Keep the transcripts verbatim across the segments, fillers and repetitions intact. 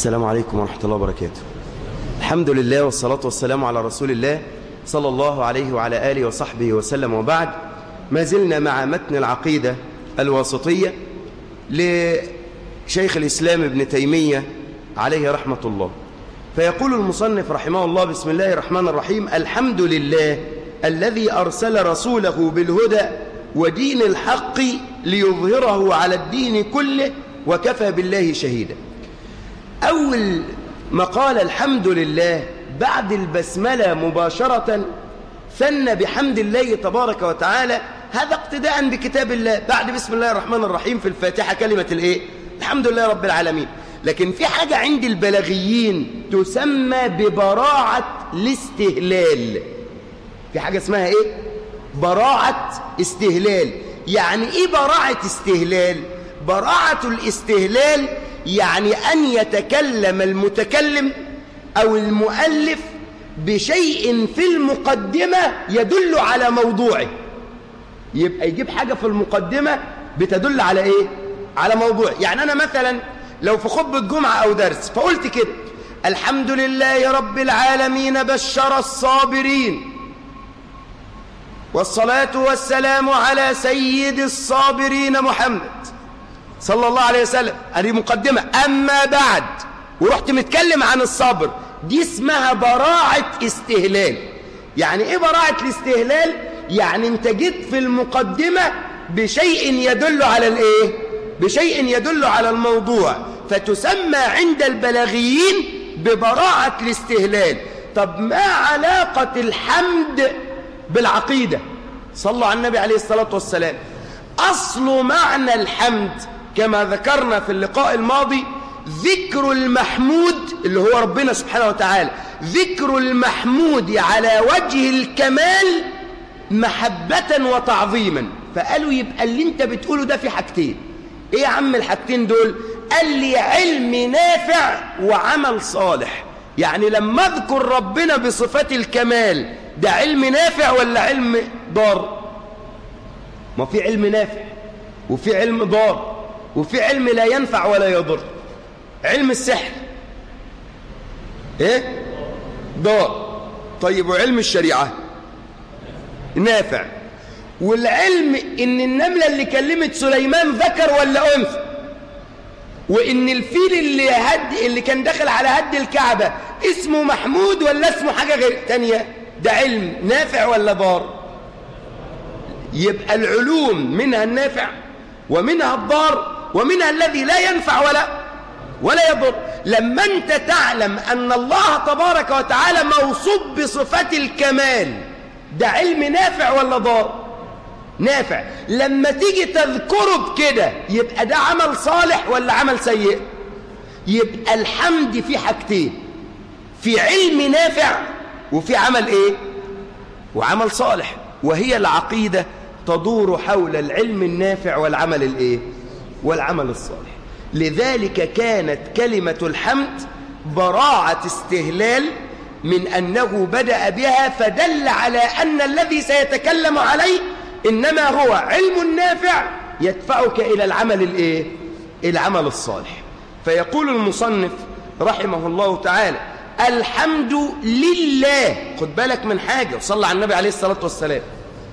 السلام عليكم ورحمة الله وبركاته. الحمد لله والصلاة والسلام على رسول الله صلى الله عليه وعلى آله وصحبه وسلم، وبعد. ما زلنا مع متن العقيدة الواسطية لشيخ الإسلام ابن تيمية عليه رحمة الله. فيقول المصنف رحمه الله: بسم الله الرحمن الرحيم. الحمد لله الذي أرسل رسوله بالهدى ودين الحق ليظهره على الدين كله وكفى بالله شهيدا. أول ما قال الحمد لله بعد البسملة مباشرة ثنى بحمد الله تبارك وتعالى، هذا اقتداء بكتاب الله. بعد بسم الله الرحمن الرحيم في الفاتحة كلمة الايه؟ الحمد لله رب العالمين. لكن في حاجة عند البلاغيين تسمى ببراعة الاستهلال. في حاجة اسمها ايه؟ براعة استهلال. يعني ايه براعة استهلال؟ براعة الاستهلال يعني أن يتكلم المتكلم أو المؤلف بشيء في المقدمة يدل على موضوعه. يبقى يجيب حاجة في المقدمة بتدل على إيه؟ على موضوع. يعني أنا مثلا لو في خطبة جمعة أو درس فقلت كده: الحمد لله رب العالمين بشر الصابرين والصلاة والسلام على سيد الصابرين محمد صلى الله عليه وسلم. هذه مقدمة. أما بعد، ورحت متكلم عن الصبر، دي اسمها براعة استهلال. يعني إيه براعة الاستهلال؟ يعني أنت جيت في المقدمة بشيء يدل على الإيه؟ بشيء يدل على الموضوع، فتسمى عند البلاغيين ببراعة الاستهلال. طب ما علاقة الحمد بالعقيدة؟ صلوا على النبي عليه الصلاة والسلام. أصل معنى الحمد كما ذكرنا في اللقاء الماضي ذكر المحمود اللي هو ربنا سبحانه وتعالى، ذكر المحمود على وجه الكمال محبة وتعظيما. فقالوا يبقى اللي انت بتقوله ده في حاجتين. ايه يا عم الحاجتين دول؟ قال لي علم نافع وعمل صالح. يعني لما اذكر ربنا بصفات الكمال ده علم نافع ولا علم ضار؟ ما في علم نافع وفي علم ضار وفي علم لا ينفع ولا يضر. علم السحر ايه؟ ضار. طيب وعلم الشريعة نافع. والعلم ان النملة اللي كلمت سليمان ذكر ولا انثى، وان الفيل اللي هد اللي كان داخل على هد الكعبة اسمه محمود ولا اسمه حاجة غير تانية، ده علم نافع ولا ضار؟ يبقى العلوم منها النافع ومنها الضار ومنها الذي لا ينفع ولا ولا يضر. لما انت تعلم ان الله تبارك وتعالى موصوف بصفات الكمال، ده علم نافع ولا ضار؟ نافع. لما تيجي تذكره بكده يبقى ده عمل صالح ولا عمل سيء؟ يبقى الحمد في حاجتين: في علم نافع وفي عمل ايه؟ وعمل صالح. وهي العقيدة تدور حول العلم النافع والعمل الايه؟ والعمل الصالح. لذلك كانت كلمة الحمد براعة استهلال من أنه بدأ بها، فدل على أن الذي سيتكلم عليه إنما هو علم نافع يدفعك إلى العمل الايه؟ العمل الصالح. فيقول المصنف رحمه الله تعالى: الحمد لله. خد بالك من حاجة، وصلى على النبي عليه الصلاة والسلام.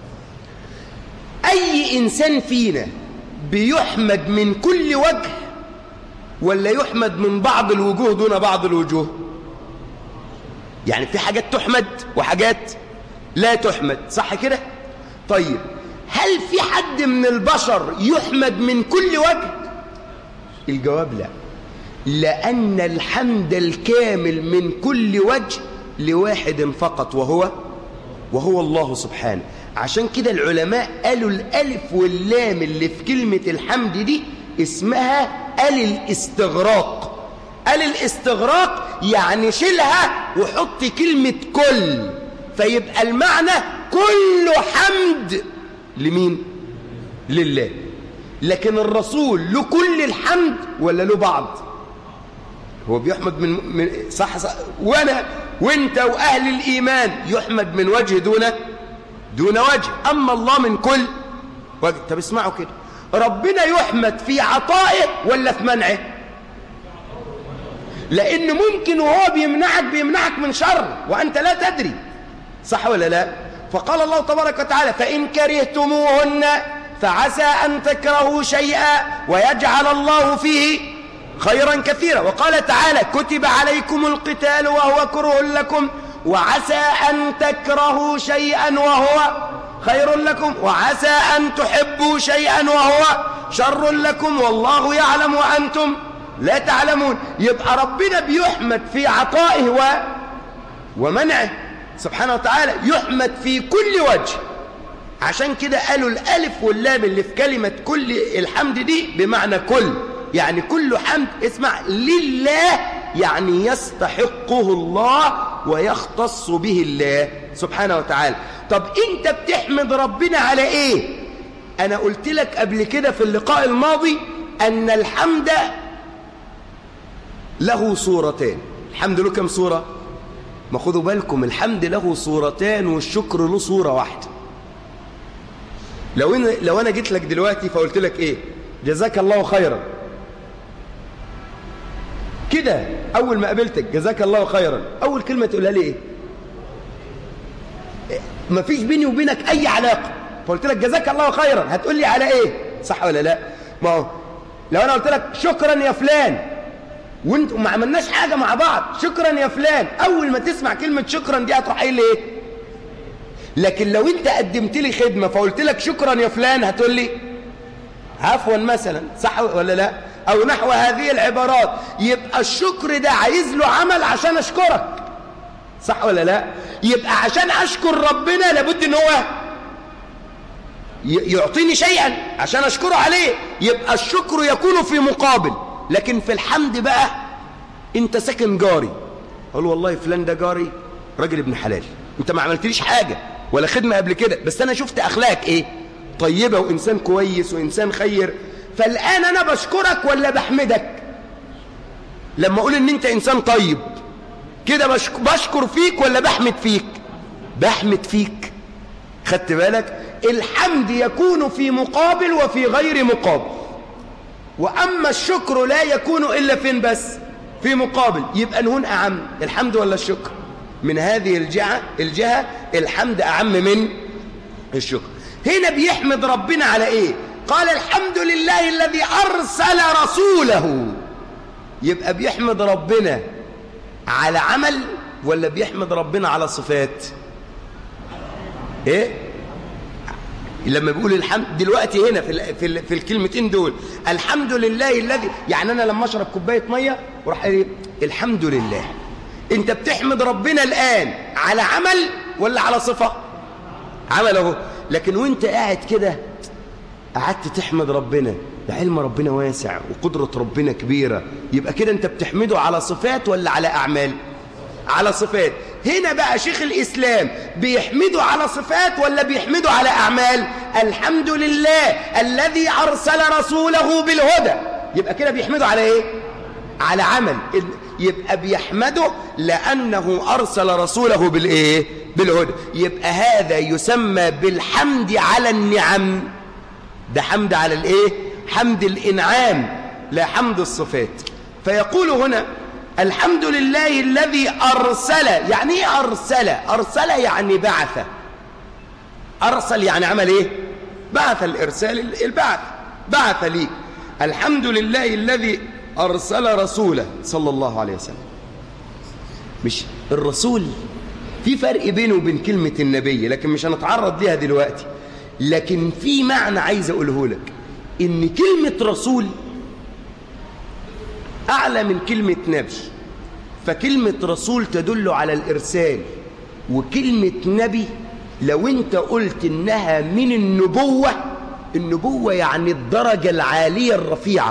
أي إنسان فينا بيحمد من كل وجه ولا يحمد من بعض الوجوه دون بعض الوجوه؟ يعني في حاجات تحمد وحاجات لا تحمد، صح كده؟ طيب هل في حد من البشر يحمد من كل وجه؟ الجواب لا، لأن الحمد الكامل من كل وجه لواحد فقط وهو وهو الله سبحانه. عشان كده العلماء قالوا الألف واللام اللي في كلمة الحمد دي اسمها آل الاستغراق. آل الاستغراق يعني شيلها وحط كلمة كل، فيبقى المعنى كل حمد لمين؟ لله. لكن الرسول له كل الحمد ولا له بعض؟ هو بيحمد من, من صح, صح وانا وانت واهل الايمان يحمد من وجه دون دون وجه، اما الله من كل وجه. طب اسمعوا كده، ربنا يحمد في عطائه ولا في منعه؟ لأن ممكن وهو بيمنعك بيمنعك من شر وأنت لا تدري، صح ولا لا؟ فقال الله تبارك وتعالى فإن كرهتموهن فعسى أن تكرهوا شيئا ويجعل الله فيه خيرا كثيرا. وقال تعالى كتب عليكم القتال وهو كره لكم وعسى أن تكرهوا شيئا وهو خير لكم وعسى أن تحبوا شيئا وهو شر لكم والله يعلم وأنتم لا تعلمون. يبقى ربنا بيحمد في عطائه و... ومنعه سبحانه وتعالى، يحمد في كل وجه. عشان كده قالوا الألف واللام اللي في كلمة كل الحمد دي بمعنى كل، يعني كل حمد اسمع لله، يعني يستحقه الله ويختص به الله سبحانه وتعالى. طب انت بتحمد ربنا على ايه؟ انا قلت لك قبل كده في اللقاء الماضي ان الحمد له صورتان. الحمد له كم صورة؟ ما خذوا بالكم، الحمد له صورتان والشكر له صورة واحدة. لو انا لو انا جيت لك دلوقتي فقلت لك ايه؟ جزاك الله خيرا كده، اول ما قابلتك جزاك الله خيرا، اول كلمة تقولها لي ايه؟ ما فيش بيني وبينك اي علاقة، فقلت لك جزاك الله خيرا هتقول لي على ايه؟ صح ولا لا؟ ما هو لو انا قلت لك شكرا يا فلان وانت ما عملناش حاجة مع بعض، شكرا يا فلان، اول ما تسمع كلمة شكرا دي هتروح قايل لي ايه؟ لكن لو انت قدمت لي خدمة فقلت لك شكرا يا فلان هتقول لي عفوا مثلا، صح ولا لا؟ او نحو هذه العبارات. يبقى الشكر ده عايز له عمل عشان اشكرك، صح ولا لا؟ يبقى عشان اشكر ربنا لابد ان هو يعطيني شيئا عشان اشكره عليه، يبقى الشكر يكون في مقابل. لكن في الحمد بقى انت ساكن جاري، اقول والله فلان ده جاري راجل ابن حلال، انت ما عملتليش حاجة ولا خدمة قبل كده، بس انا شفت اخلاقك ايه طيبة وانسان كويس وانسان خير، فالان انا بشكرك ولا بحمدك؟ لما اقول ان انت انسان طيب كده بشكر فيك ولا بحمد فيك؟ بحمد فيك. خدت بالك؟ الحمد يكون في مقابل وفي غير مقابل، واما الشكر لا يكون الا فين بس؟ في مقابل. يبقى نهون اعم، الحمد ولا الشكر؟ من هذه الجهة الجهة الحمد اعم من الشكر. هنا بيحمد ربنا على ايه؟ قال الحمد لله الذي ارسل رسوله. يبقى بيحمد ربنا على عمل ولا بيحمد ربنا على صفات؟ ايه لما بيقول الحمد دلوقتي هنا في في, في الكلمتين دول الحمد لله الذي، يعني انا لما اشرب كوبايه ميه وراح ايه الحمد لله، انت بتحمد ربنا الان على عمل ولا على صفه؟ عمل اهو. لكن وانت قاعد كده قعدت تحمد ربنا، علم ربنا واسع وقدرة ربنا كبيرة، يبقى كده انت بتحمده على صفات ولا على أعمال؟ على صفات. هنا بقى شيخ الإسلام بيحمده على صفات ولا بيحمده على أعمال؟ الحمد لله الذي أرسل رسوله بالهدى، يبقى كده بيحمده على إيه؟ على عمل. يبقى بيحمده لأنه أرسل رسوله بالإيه؟ بالهدى. يبقى هذا يسمى بالحمد على النعم. ده حمد على الايه؟ حمد الانعام لا حمد الصفات. فيقول هنا الحمد لله الذي ارسل. يعني ايه ارسل؟ ارسل يعني بعث. ارسل يعني عمل ايه؟ بعث. الارسال البعث، بعث ليك. الحمد لله الذي ارسل رسوله صلى الله عليه وسلم. مش الرسول في فرق بينه وبين كلمة النبي، لكن مش هنتعرض ليها دلوقتي. لكن في معنى عايز أقوله لك، إن كلمة رسول أعلى من كلمة نبي. فكلمة رسول تدل على الإرسال، وكلمة نبي لو أنت قلت إنها من النبوة، النبوة يعني الدرجة العالية الرفيعة.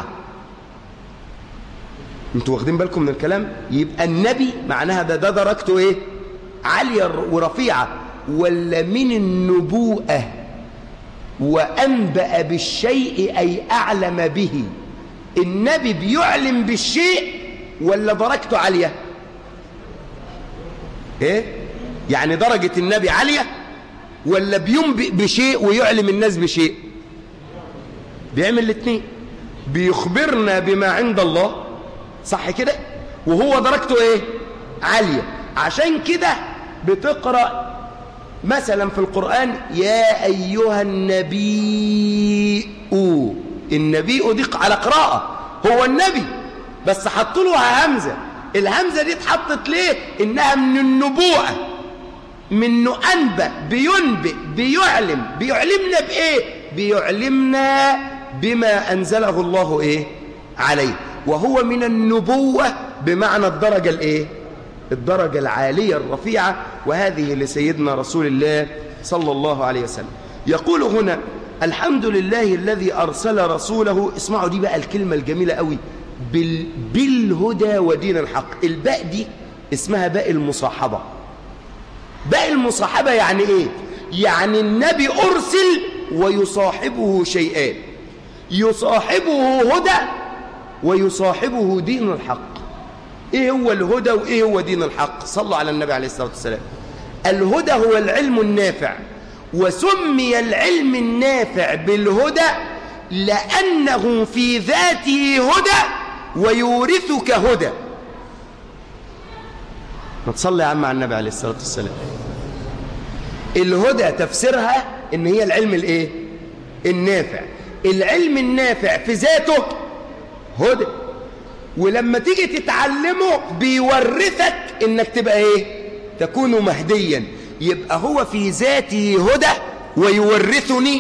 أنتوا واخدين بالكم من الكلام؟ يبقى النبي معناها ده, ده درجته إيه؟ عالية ورفيعة. ولا من النبوءة وأنبأ بالشيء أي أعلم به. النبي بيعلم بالشيء ولا درجته عالية؟ إيه؟ يعني درجة النبي عالية ولا بينبئ بشيء ويعلم الناس بشيء؟ بيعمل الاثنين. بيخبرنا بما عند الله، صح كده؟ وهو درجته ايه؟ عالية. عشان كده بتقرأ مثلا في القرآن يا أيها النبي، النبي دي على قراءة، هو النبي بس حطوا له همزة. الهمزة دي اتحطت ليه؟ إنها من النبوءة، منه أنبأ، بينبئ، بيعلم. بيعلمنا بإيه؟ بيعلمنا بما أنزله الله إيه؟ عليه. وهو من النبوة بمعنى الدرجة الإيه؟ الدرجة العالية الرفيعة، وهذه لسيدنا رسول الله صلى الله عليه وسلم. يقول هنا الحمد لله الذي أرسل رسوله. اسمعوا دي بقى الكلمة الجميلة قوي، بال... بالهدى ودين الحق. الباء دي اسمها باء المصاحبة. باء المصاحبة يعني ايه؟ يعني النبي أرسل ويصاحبه شيئان، يصاحبه هدى ويصاحبه دين الحق. ايه هو الهدى وايه هو دين الحق؟ صلوا على النبي عليه الصلاة والسلام. الهدى هو العلم النافع، وسمي العلم النافع بالهدى لأنه في ذاته هدى ويورثك هدى. ما تصلي يا عم على النبي عليه الصلاة والسلام. الهدى تفسيرها ان هي العلم الايه؟ النافع. العلم النافع في ذاته هدى، ولما تيجي تتعلمه بيورثك انك تبقى ايه؟ تكون مهديا. يبقى هو في ذاته هدى ويورثني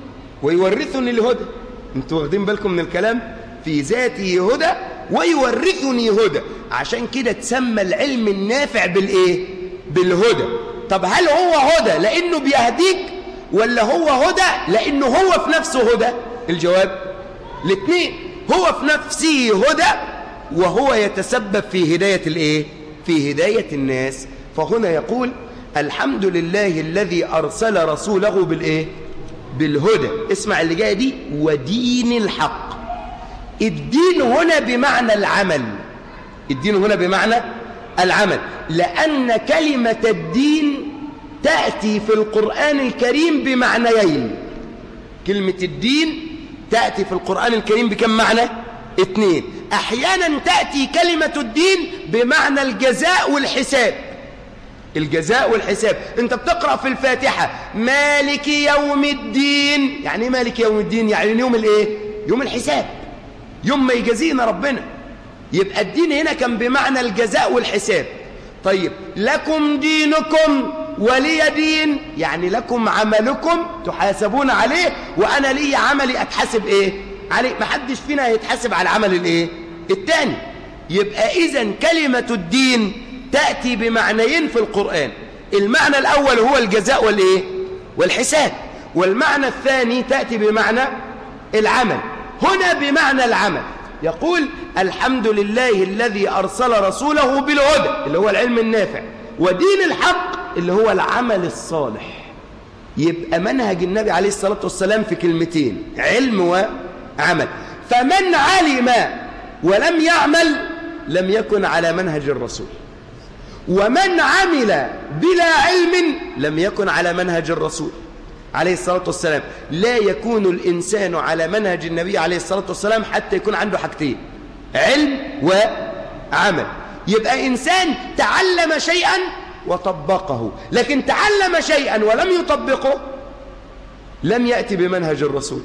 ويورثني الهدى. انتوا واخدين بالكم من الكلام؟ في ذاته هدى ويورثني هدى. عشان كده تسمى العلم النافع بالايه؟ بالهدى. طب هل هو هدى لانه بيهديك، ولا هو هدى لانه هو في نفسه هدى؟ الجواب الاثنين. هو في نفسه هدى وهو يتسبب في هداية الايه؟ في هداية الناس. فهنا يقول الحمد لله الذي أرسل رسوله بالإيه؟ بالهدى. اسمع اللي جاية دي، ودين الحق. الدين هنا بمعنى العمل. الدين هنا بمعنى العمل، لأن كلمة الدين تأتي في القرآن الكريم بمعنيين. كلمة الدين تأتي في القرآن الكريم بكم معنى؟ اثنين. أحيانا تأتي كلمة الدين بمعنى الجزاء والحساب. الجزاء والحساب. انت بتقرأ في الفاتحة مالك يوم الدين، يعني ايه مالك يوم الدين؟ يعني يوم الايه؟ يوم الحساب، يوم ما يجازينا ربنا. يبقى الدين هنا كان بمعنى الجزاء والحساب. طيب لكم دينكم ولي دين، يعني لكم عملكم تحاسبون عليه، وانا لي عملي اتحاسب ايه عليه. ما حدش فينا هيتحاسب على العمل الايه؟ التاني. يبقى اذن كلمة الدين تأتي بمعنيين في القرآن. المعنى الأول هو الجزاء والإيه؟ والحساب. والمعنى الثاني تأتي بمعنى العمل. هنا بمعنى العمل. يقول الحمد لله الذي أرسل رسوله بالهدى اللي هو العلم النافع، ودين الحق اللي هو العمل الصالح. يبقى منهج النبي عليه الصلاة والسلام في كلمتين، علم وعمل. فمن علم ولم يعمل لم يكن على منهج الرسول، ومن عمل بلا علم لم يكن على منهج الرسول عليه الصلاة والسلام. لا يكون الإنسان على منهج النبي عليه الصلاة والسلام حتى يكون عنده حاجتين، علم وعمل. يبقى إنسان تعلم شيئا وطبقه، لكن تعلم شيئا ولم يطبقه لم يأتي بمنهج الرسول.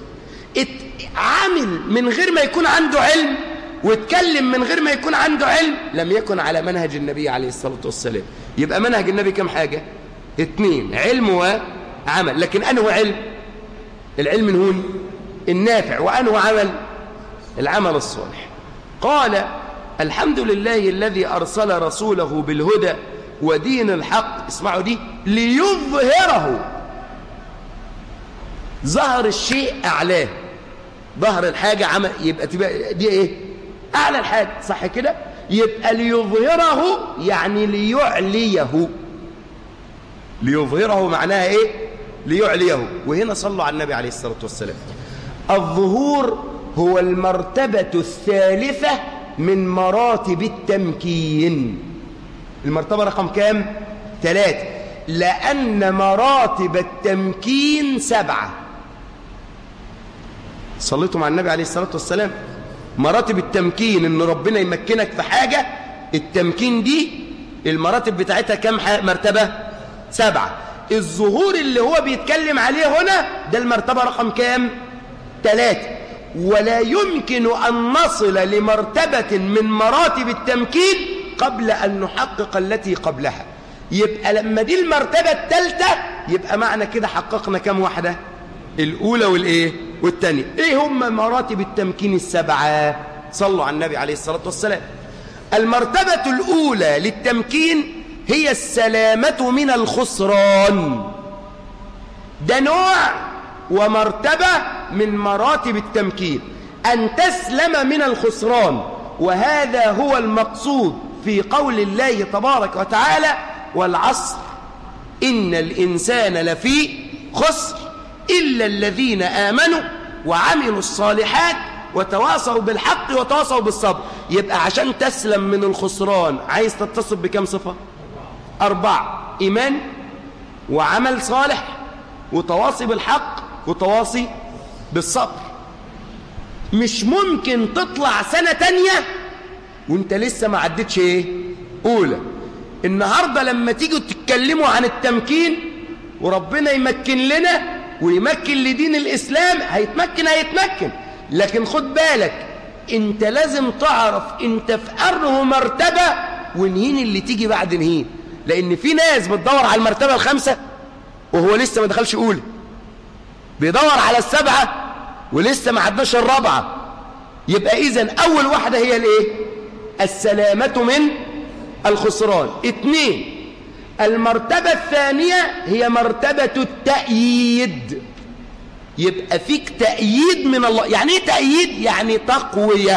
عمل من غير ما يكون عنده علم واتكلم من غير ما يكون عنده علم لم يكن على منهج النبي عليه الصلاة والسلام. يبقى منهج النبي كم حاجة؟ اتنين، علم وعمل. لكن أنه علم؟ العلم هون النافع، وأنه عمل؟ العمل الصالح. قال الحمد لله الذي أرسل رسوله بالهدى ودين الحق. اسمعوا دي، ليظهره. ظهر الشيء أعلاه، ظهر الحاجة عمل، يبقى تبقى دي ايه؟ أعلى الحاجة، صح كده؟ يبقى ليظهره يعني ليعليه. ليظهره معناها ايه؟ ليعليه. وهنا صلوا على النبي عليه الصلاة والسلام. الظهور هو المرتبة الثالثة من مراتب التمكين. المرتبة رقم كام؟ ثلاثة، لأن مراتب التمكين سبعة. صليتم على النبي عليه الصلاة والسلام. مراتب التمكين ان ربنا يمكنك في حاجة التمكين دي المراتب بتاعتها كم مرتبة؟ سبعة. الظهور اللي هو بيتكلم عليه هنا ده المرتبة رقم كام؟ ثلاثة. ولا يمكن أن نصل لمرتبة من مراتب التمكين قبل أن نحقق التي قبلها. يبقى لما دي المرتبة الثالثة يبقى معنى كده حققنا كم واحدة؟ الأولى والإيه؟ والثانية. إيه هم مراتب التمكين السبعة؟ صلوا على النبي عليه الصلاة والسلام. المرتبة الأولى للتمكين هي السلامة من الخسران. ده نوع ومرتبة من مراتب التمكين، أن تسلم من الخسران. وهذا هو المقصود في قول الله تبارك وتعالى: والعصر إن الإنسان لفي خسر إلا الذين آمنوا وعملوا الصالحات وتواصوا بالحق وتواصوا بالصبر. يبقى عشان تسلم من الخسران عايز تتصف بكم صفة؟ أربعة: إيمان وعمل صالح وتواصي بالحق وتواصي بالصبر. مش ممكن تطلع سنة تانية وانت لسه ما عدتش ايه؟ أولى. النهاردة لما تيجوا تتكلموا عن التمكين وربنا يمكن لنا ويمكن لدين الإسلام، هيتمكن هيتمكن لكن خد بالك انت لازم تعرف انت في أنهي مرتبة ونهين اللي تيجي بعد نهين. لأن في ناس بتدور على المرتبة الخامسة وهو لسه ما دخلش أولى، بيدور على السبعة ولسه ما عدناش الرابعة. يبقى إذن أول واحدة هي الإيه؟ السلامة من الخسران. اثنين: المرتبة الثانية هي مرتبة التأييد. يبقى فيك تأييد من الله. يعني ايه تأييد؟ يعني تقوية.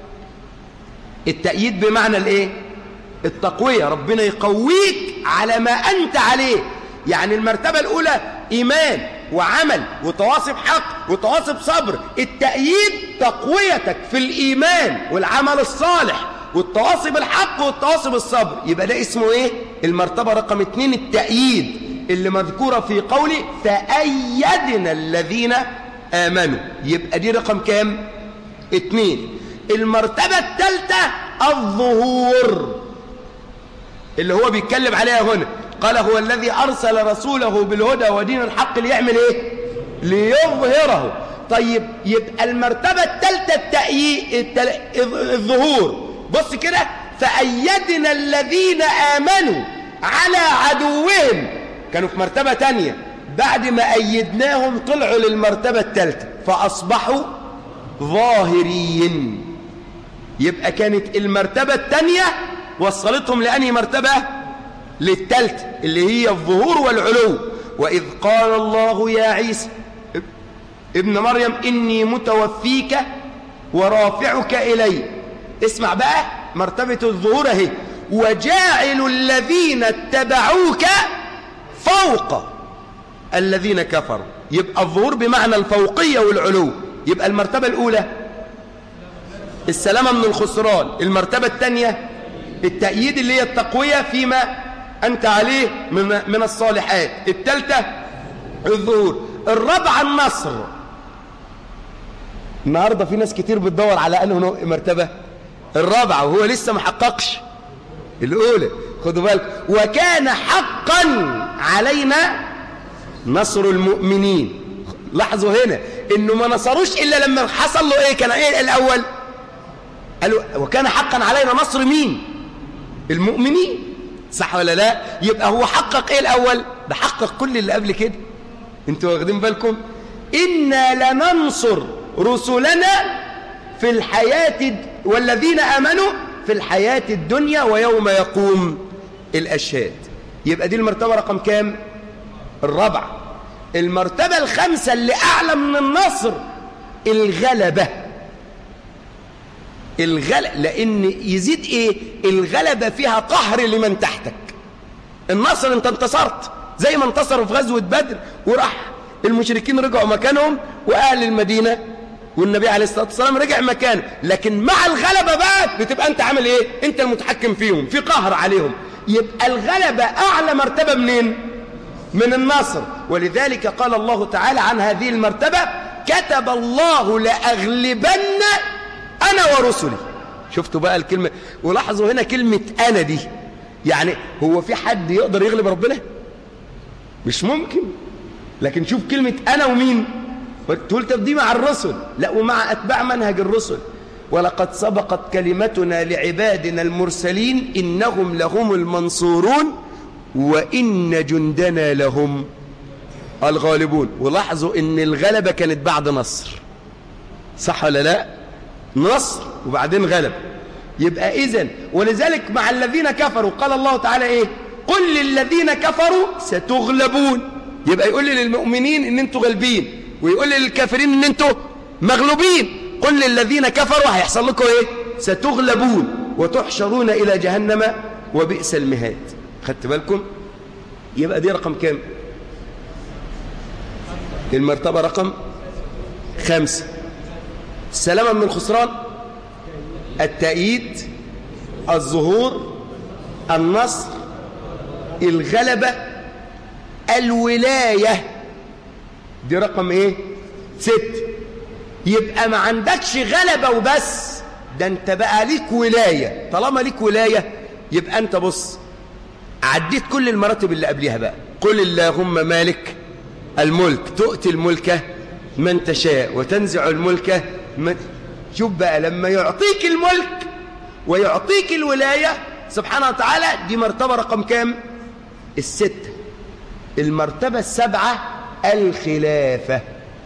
التأييد بمعنى الايه؟ التقوية. ربنا يقويك على ما أنت عليه. يعني المرتبة الأولى إيمان وعمل وتواصي بحق وتواصي بصبر. التأييد تقويتك في الإيمان والعمل الصالح والتواصي بالحق والتواصي بالصبر. يبقى ده اسمه ايه؟ المرتبة رقم اتنين، التأييد، اللي مذكورة في قولي فأيدنا الذين آمنوا. يبقى دي رقم كام؟ اتنين. المرتبة الثالثة الظهور اللي هو بيتكلم عليها هنا. قال: هو الذي أرسل رسوله بالهدى ودين الحق ليعمل ايه؟ ليظهره. طيب يبقى المرتبة الثالثة التأييد الظهور. بص كده: فأيدنا الذين آمنوا على عدوهم. كانوا في مرتبة تانية، بعد ما أيدناهم طلعوا للمرتبة الثالثة فأصبحوا ظاهرين. يبقى كانت المرتبة الثانية وصلتهم لأنهي مرتبة؟ للثالثة اللي هي الظهور والعلو. وإذ قال الله يا عيسى ابن مريم إني متوفيك ورافعك إلي. اسمع بقى مرتبة الظهور اهي: وجاعل الذين اتبعوك فوق الذين كفروا. يبقى الظهور بمعنى الفوقية والعلو. يبقى المرتبة الأولى السلامة من الخسران، المرتبة الثانية التأييد اللي هي التقوية فيما أنت عليه من, من الصالحات، الثالثة الظهور، الرابعة النصر. النهاردة في ناس كتير بتدور على أنه مرتبة الرابعة وهو لسه محققش الأولى. خدوا بالك: وكان حقا علينا نصر المؤمنين. لاحظوا هنا إنه ما نصروش إلا لما حصل له إيه؟ كان إيه الأول؟ قالوا وكان حقا علينا نصر مين؟ المؤمنين. صح ولا لا؟ يبقى هو حقق إيه الأول؟ ده حقق كل اللي قبل كده. انتوا واخدين بالكم؟ إنا لننصر رسلنا في الحياة والذين آمنوا في الحياة الدنيا ويوم يقوم الأشهاد. يبقى دي المرتبة رقم كام؟ الرابعة. المرتبة الخامسة اللي أعلى من النصر الغلبة. الغلبة لأن يزيد إيه؟ الغلبة فيها قهر لمن تحتك. النصر أنت انتصرت زي ما انتصروا في غزوة بدر وراح المشركين رجعوا مكانهم وأهل المدينة والنبي عليه الصلاة والسلام رجع مكانه. لكن مع الغلبة بقى بتبقى أنت عامل إيه؟ أنت المتحكم فيهم، في قهر عليهم. يبقى الغلبة أعلى مرتبة منين؟ من النصر. ولذلك قال الله تعالى عن هذه المرتبة: كتب الله لأغلبن أنا ورسلي. شفتوا بقى الكلمة؟ ولاحظوا هنا كلمة أنا دي، يعني هو في حد يقدر يغلب ربنا؟ مش ممكن. لكن شوف كلمة أنا ومين؟ تقول طب دي مع الرسل، لا ومع أتباع منهج الرسل. ولقد سبقت كلمتنا لعبادنا المرسلين إنهم لهم المنصورون وإن جندنا لهم الغالبون. ولاحظوا إن الغلبة كانت بعد نصر، صح ولا لا؟ نصر وبعدين غلب. يبقى إذن ولذلك مع الذين كفروا قال الله تعالى إيه؟ قل للذين كفروا ستغلبون. يبقى يقول للمؤمنين إن أنتوا غالبين، ويقول للكافرين إن أنتوا مغلوبين. قل للذين كفروا هيحصل لكم إيه؟ ستغلبون وتحشرون إلى جهنم وبئس المهاد. خدت بالكم؟ يبقى دي رقم كام؟ المرتبة رقم خمسة. السلامة من الخسران، التأييد، الظهور، النصر، الغلبة، الولاية. دي رقم ايه؟ ست. يبقى ما عندكش غلبة وبس، ده انت بقى ليك ولاية. طالما ليك ولاية يبقى انت بص عديت كل المراتب اللي قبلها بقى. قل اللهم مالك الملك تؤتي الملك من تشاء وتنزع الملك من... شوف بقى لما يعطيك الملك ويعطيك الولاية سبحانه وتعالى، دي مرتبة رقم كام؟ الستة. المرتبة السبعة الخلافة.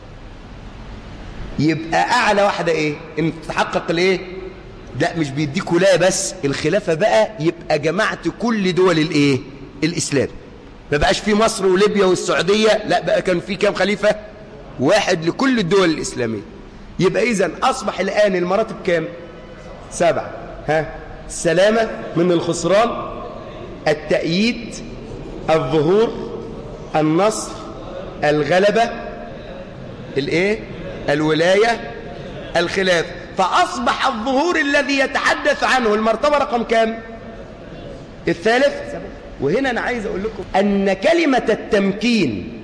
يبقى أعلى واحدة إيه؟ إن تتحقق الإيه؟ لا مش بيديك ولاية بس، الخلافة بقى يبقى جمعت كل دول الإيه؟ الإسلام. ما بقاش في مصر وليبيا والسعودية، لا بقى كان في كام خليفة؟ واحد لكل الدول الإسلامية. يبقى إذن أصبح الآن المراتب كام؟ سبعة. ها؟ السلامة من الخسران، التأييد، الظهور، النصر، الغلبة، الإيه؟ الولاية، الخلاف. فأصبح الظهور الذي يتحدث عنه المرتبة رقم كام؟ الثالث. وهنا أنا عايز أقول لكم أن كلمة التمكين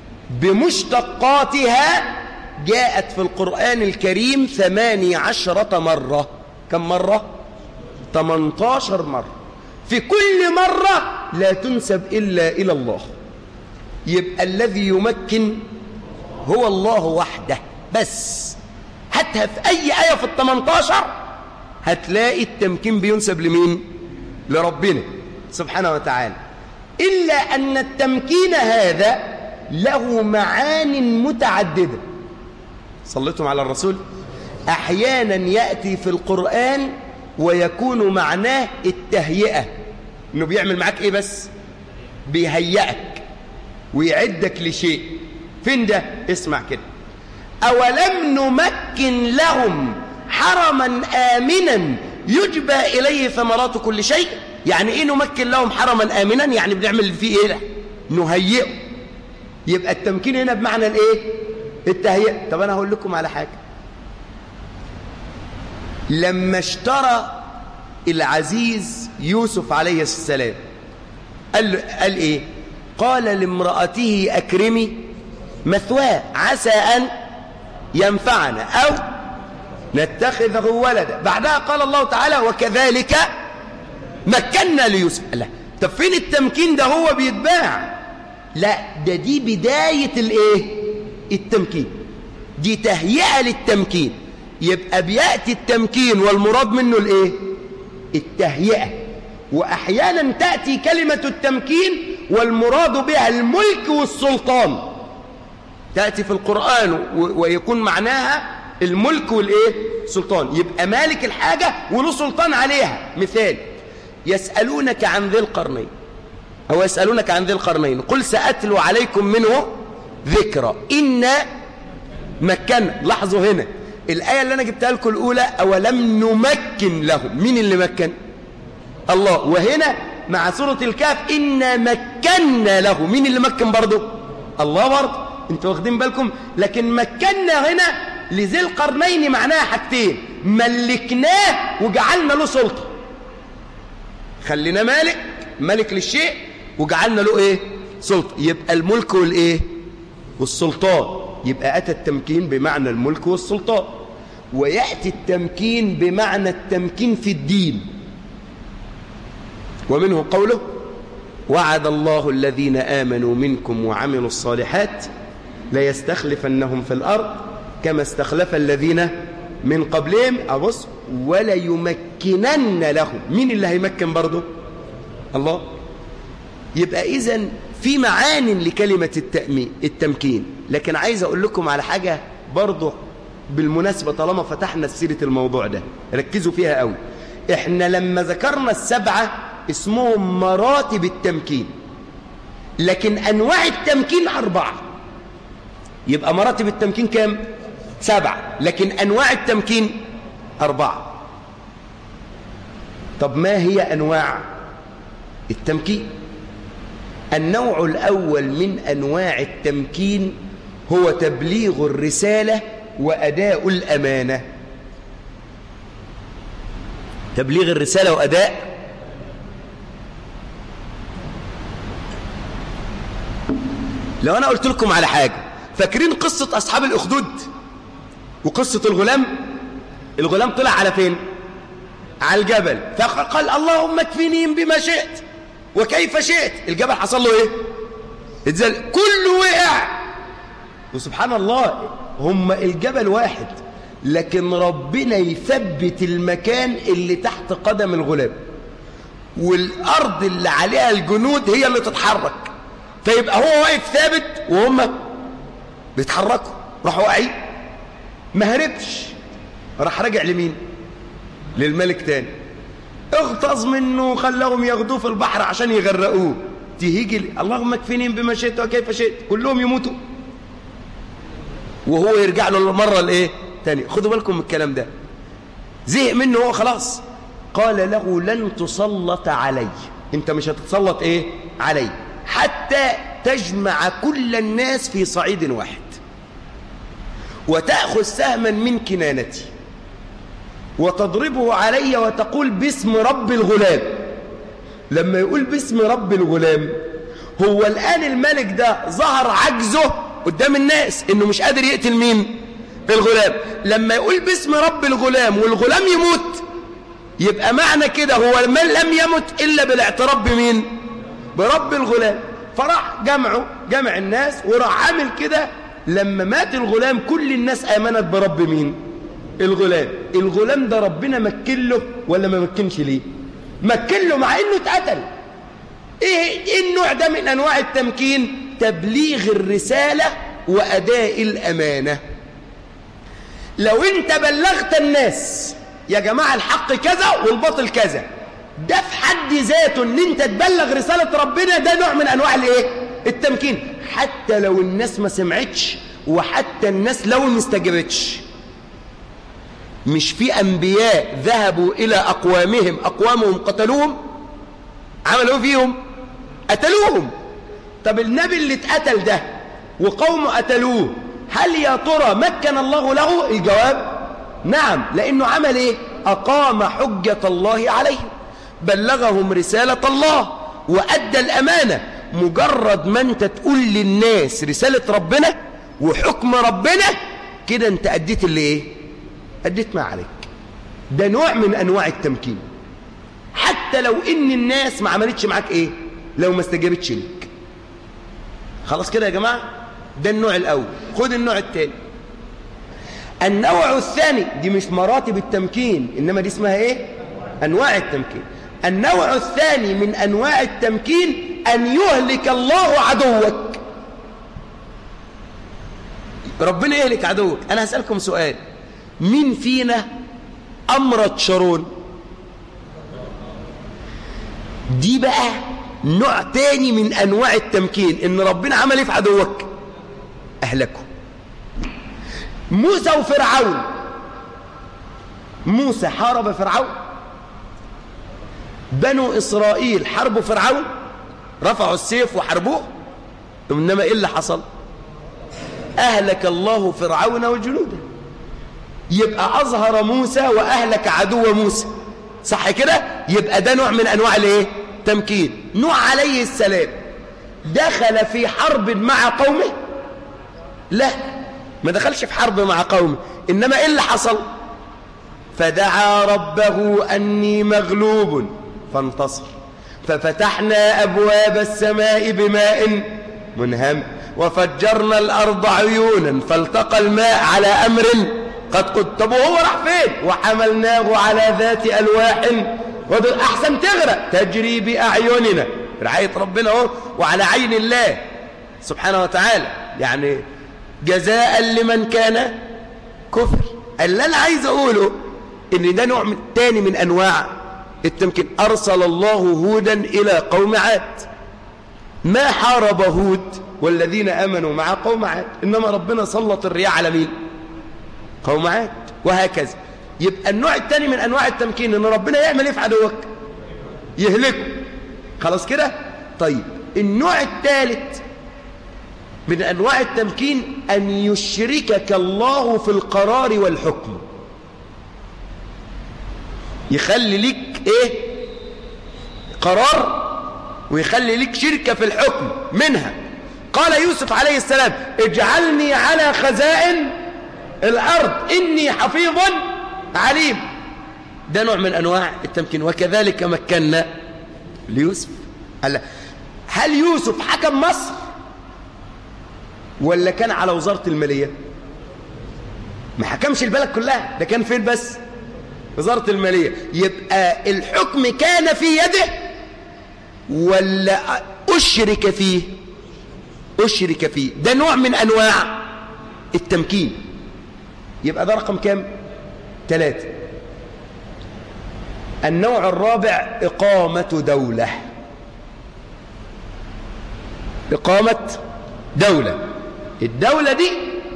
بمشتقاتها جاءت في القرآن الكريم ثماني عشرة مرة. كم مرة؟ ثمانية عشر مرة. في كل مرة لا تنسب إلا إلى الله. يبقى الذي يمكن هو الله وحده بس. حتى في أي آية في الثمانية عشر هتلاقي التمكين بينسب لمين؟ لربنا سبحانه وتعالى. إلا أن التمكين هذا له معان متعددة. صليتم على الرسول؟ أحيانا يأتي في القرآن ويكون معناه التهيئة، إنه بيعمل معاك إيه بس؟ بيهيئك ويعدك لشيء. فين ده؟ اسمع كده. أولم نمكن لهم حرما آمنا يجبى إليه ثمرات كل شيء. يعني إيه نمكن لهم حرما آمنا؟ يعني بنعمل فيه إيه؟ نهيئه. يبقى التمكين هنا بمعنى الإيه؟ التهيئة. طب أنا هقول لكم على حاجة. لما اشترى العزيز يوسف عليه السلام قال, قال إيه؟ قال لامرأته أكرمي مثواه عسى أن ينفعنا أو نتخذه ولدا. بعدها قال الله تعالى وكذلك مكنا ليوسف. لا طب فين التمكين ده؟ هو بيتباع. لا ده دي بداية الايه؟ التمكين. دي تهيئة للتمكين. يبقى بيأتي التمكين والمراد منه الايه؟ التهيئة. وأحيانا تأتي كلمة التمكين والمراد بها الملك والسلطان. تأتي في القرآن ويكون معناها الملك والايه؟ سلطان. يبقى مالك الحاجة وله سلطان عليها. مثال يسألونك عن ذي القرنين أو يسألونك عن ذي القرنين قل سأتلو عليكم منه ذكرى إنا مكنا. لاحظوا هنا الآية اللي أنا جبتها لكم الأولى أولم نمكن لهم. مين اللي مكن؟ الله. وهنا مع سورة الكهف إنا مكنا له. مين اللي مكن برضه؟ الله برضه. انتوا واخدين بالكم؟ لكن مكنا هنا لذي القرنين معناها حاجتين: ملكناه وجعلنا له سلطة. خلينا مالك ملك للشيء وجعلنا له ايه؟ سلطة. يبقى الملك والايه؟ والسلطان. يبقى أتى التمكين بمعنى الملك والسلطان. ويأتي التمكين بمعنى التمكين في الدين، ومنه قوله وعد الله الذين آمنوا منكم وعملوا الصالحات ليستخلفنهم في الأرض كما استخلف الذين من قبلهم أبص وليمكنن لهم. مين اللي هيمكن برضه؟ الله. يبقى إذن في معان لكلمة التأمين التمكين. لكن عايز أقول لكم على حاجة برضه بالمناسبة، طالما فتحنا سيرة الموضوع ده ركزوا فيها قوي. إحنا لما ذكرنا السبعة اسمهم مراتب التمكين، لكن أنواع التمكين أربعة. يبقى مراتب التمكين كام؟ سبعة، لكن أنواع التمكين أربعة. طب ما هي أنواع التمكين؟ النوع الأول من أنواع التمكين هو تبليغ الرسالة وأداء الأمانة. تبليغ الرسالة وأداء لو أنا قلت لكم على حاجة، فاكرين قصة أصحاب الأخدود وقصة الغلام؟ الغلام طلع على فين؟ على الجبل، فقال اللهم اكفنيهم بما شئت وكيف شئت. الجبل حصل له ايه؟ اتزل، كله وقع. وسبحان الله هم الجبل واحد، لكن ربنا يثبت المكان اللي تحت قدم الغلام، والأرض اللي عليها الجنود هي اللي تتحرك، فيبقى هو واقف ثابت وهم بيتحركوا. راحوا واقعين، ما هربش، راح رجع لمين؟ للملك تاني، اغتاظ منه وخلاهم ياخدوه في البحر عشان يغرقوه. تيجي اللهم اكفنيهم بما شئت وكيف شئت، كلهم يموتوا وهو يرجع له المره الايه تاني. خدوا بالكم من الكلام ده. زهق منه هو خلاص، قال له لن تسلط علي، انت مش هتتسلط ايه علي حتى تجمع كل الناس في صعيد واحد وتأخذ سهما من كنانتي وتضربه علي وتقول باسم رب الغلام. لما يقول باسم رب الغلام، هو الآن الملك ده ظهر عجزه قدام الناس انه مش قادر يقتل مين؟ الغلام. لما يقول باسم رب الغلام والغلام يموت، يبقى معنى كده هو من لم يمت إلا بالاعتراف بمين؟ برب الغلام. فراح جمعه جمع الناس وراح عامل كده. لما مات الغلام كل الناس آمنت برب مين؟ الغلام. الغلام ده ربنا مكن له ولا ما مكنش ليه؟ مكن له مع انه اتقتل. ايه النوع ده من انواع التمكين؟ تبليغ الرسالة وأداء الأمانة. لو انت بلغت الناس يا جماعة الحق كذا والباطل كذا، ده في حد ذاته ان انت تبلغ رسالة ربنا، ده نوع من انواع الايه؟ التمكين. حتى لو الناس ما سمعتش، وحتى الناس لو ما استجابتش. مش في انبياء ذهبوا الى اقوامهم اقوامهم قتلوهم؟ عملوا فيهم؟ قتلوهم. طب النبي اللي اتقتل ده وقومه قتلوه، هل يا ترى مكن الله له؟ الجواب نعم، لانه عمل ايه؟ اقام حجة الله عليهم، بلغهم رسالة الله وادى الامانة. مجرد ما انت تقول للناس رسالة ربنا وحكم ربنا كده انت اديت اللي ايه؟ اديت ما عليك. ده نوع من انواع التمكين، حتى لو ان الناس ما عملتش معاك ايه؟ لو ما استجابتش لك. خلاص كده يا جماعة، ده النوع الاول. خد النوع الثاني. النوع الثاني، دي مش مراتب التمكين، انما دي اسمها ايه؟ انواع التمكين. النوع الثاني من انواع التمكين ان يهلك الله عدوك. ربنا يهلك عدوك. انا هسألكم سؤال، مين فينا امرض شارون؟ دي بقى نوع تاني من انواع التمكين، ان ربنا عمل ايه في عدوك؟ اهلكه. موسى وفرعون، موسى حارب فرعون، بنو اسرائيل حاربوا فرعون، رفعوا السيف وحاربوه، انما ايه اللي حصل؟ اهلك الله فرعون وجنوده. يبقى اظهر موسى واهلك عدو موسى، صح كده؟ يبقى ده نوع من انواع الايه؟ تمكين. نوح عليه السلام دخل في حرب مع قومه؟ لا، ما دخلش في حرب مع قومه، انما ايه اللي حصل؟ فدعا ربه أني مغلوب فانتصر ففتحنا أبواب السماء بماء منهمر وفجرنا الأرض عيونا فالتقى الماء على أمر قد قد. طب وهو راح فين؟ وحملناه على ذات ألواح أحسن تغرق تجري بأعيننا. رعاية ربنا اهو وعلى عين الله سبحانه وتعالى، يعني جزاء لمن كان كفر. اللي أنا عايز أقوله إن ده نوع من تاني من أنواع التمكين. أرسل الله هودا إلى قوم عاد، ما حارب هود والذين آمنوا مع قوم عاد، إنما ربنا سلط الرياح على مين؟ قوم عاد، وهكذا. يبقى النوع الثاني من أنواع التمكين إن ربنا يعمل إيه في عدوك؟ يهلكه. خلاص كده؟ طيب النوع الثالث من أنواع التمكين أن يشركك الله في القرار والحكم، يخلي لك إيه؟ قرار ويخلي لك شركة في الحكم. منها قال يوسف عليه السلام اجعلني على خزائن الأرض إني حفيظ عليم. ده نوع من أنواع التمكين. وكذلك مكنا ليوسف. هل يوسف حكم مصر ولا كان على وزارة المالية؟ ما حكمش البلد كلها، ده كان فين بس؟ وزارة المالية. يبقى الحكم كان في يده ولا أشرك فيه؟ أشرك فيه. ده نوع من أنواع التمكين. يبقى ده رقم كام؟ ثلاثة. النوع الرابع إقامة دولة. إقامة دولة. الدولة دي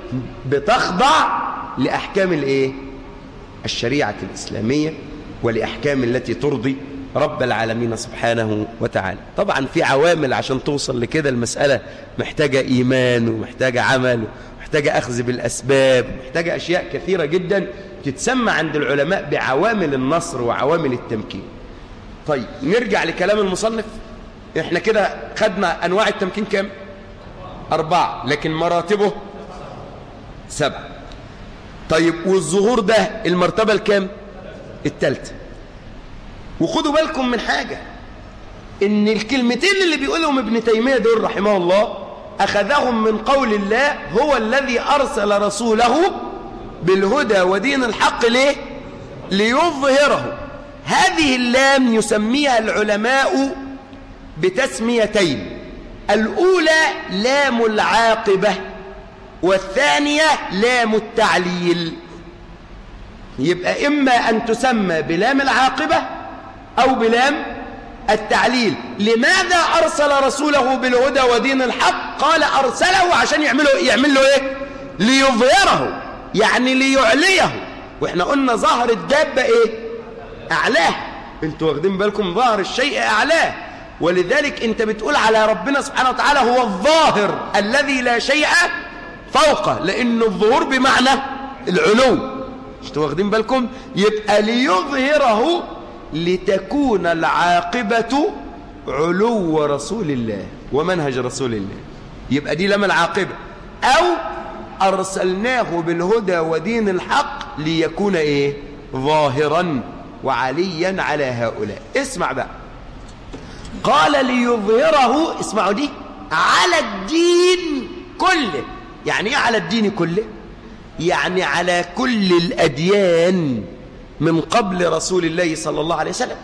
بتخضع لأحكام الإيه؟ الشريعة الإسلامية ولأحكام التي ترضي رب العالمين سبحانه وتعالى. طبعا في عوامل عشان توصل لكده، المسألة محتاجة إيمان ومحتاجة عمل ومحتاجة أخذ بالأسباب ومحتاجة أشياء كثيرة جدا تتسمى عند العلماء بعوامل النصر وعوامل التمكين. طيب نرجع لكلام المصنف. احنا كده خدنا أنواع التمكين كام؟ أربعة، لكن مراتبه سبعة. طيب والظهور ده المرتبة الكام؟ الثالثة. وخدوا بالكم من حاجة، إن الكلمتين اللي بيقولهم ابن تيمية دول رحمه الله أخذهم من قول الله هو الذي أرسل رسوله بالهدى ودين الحق ليه؟ ليظهره. هذه اللام يسميها العلماء بتسميتين، الأولى لام العاقبة والثانية لام التعليل. يبقى إما أن تسمى بلام العاقبة أو بلام التعليل. لماذا أرسل رسوله بالهدى ودين الحق؟ قال أرسله عشان يعمله يعمل له إيه؟ ليظهره، يعني ليعليه. وإحنا قلنا ظهر الدابة إيه؟ أعلاه. أنتوا واخدين بالكم؟ ظهر الشيء أعلاه. ولذلك أنت بتقول على ربنا سبحانه وتعالى هو الظاهر الذي لا شيء فوقه، لأن الظهور بمعنى العلو. أنتوا واخدين بالكم؟ يبقى ليظهره لتكون العاقبة علو رسول الله ومنهج رسول الله. يبقى دي لما العاقبة. أو أرسلناه بالهدى ودين الحق ليكون إيه؟ ظاهرا وعليا على هؤلاء. اسمع بقى، قال ليظهره، اسمعوا دي، على الدين كله. يعني ايه على الدين كله؟ يعني على كل الأديان من قبل رسول الله صلى الله عليه وسلم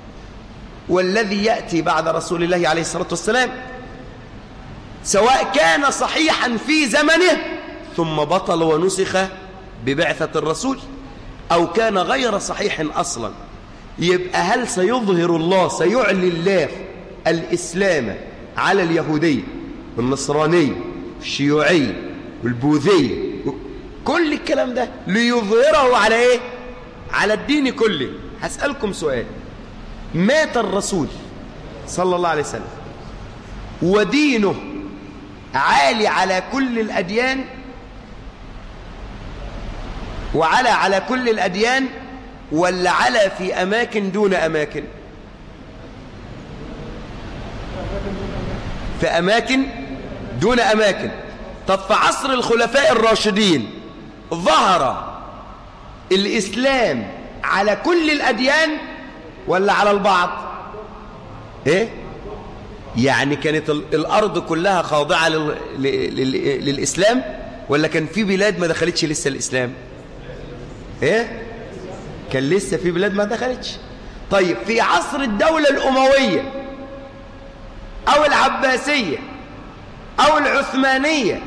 والذي يأتي بعد رسول الله عليه الصلاة والسلام، سواء كان صحيحا في زمنه ثم بطل ونسخ ببعثة الرسول أو كان غير صحيح أصلا. يبقى هل سيظهر الله، سيعلي الله الإسلام على اليهودية والنصرانية والشيوعية والبوذية، كل الكلام ده ليظهره على إيه؟ على الدين كله. هسألكم سؤال، مات الرسول صلى الله عليه وسلم ودينه عالي على كل الأديان وعلى على كل الأديان ولا على في أماكن دون أماكن؟ في أماكن دون أماكن. طب في عصر الخلفاء الراشدين ظهر الإسلام على كل الأديان ولا على البعض؟ إيه؟ يعني كانت الأرض كلها خاضعة لل... لل... للإسلام ولا كان في بلاد ما دخلتش لسه الإسلام؟ إيه؟ كان لسه في بلاد ما دخلتش. طيب في عصر الدولة الأموية أو العباسية أو العثمانية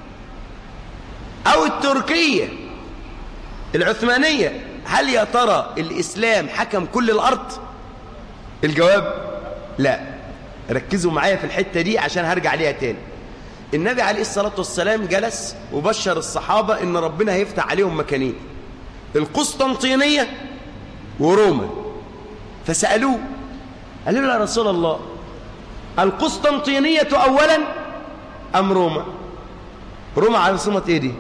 أو التركية العثمانية، هل يا ترى الإسلام حكم كل الأرض؟ الجواب لا. ركزوا معايا في الحتة دي عشان هرجع ليها تاني. النبي عليه الصلاة والسلام جلس وبشر الصحابة إن ربنا هيفتح عليهم مكانين، القسطنطينية وروما. فسألوه قالوا له يا رسول الله القسطنطينية أولا أم روما؟ روما عاصمة إيه دي؟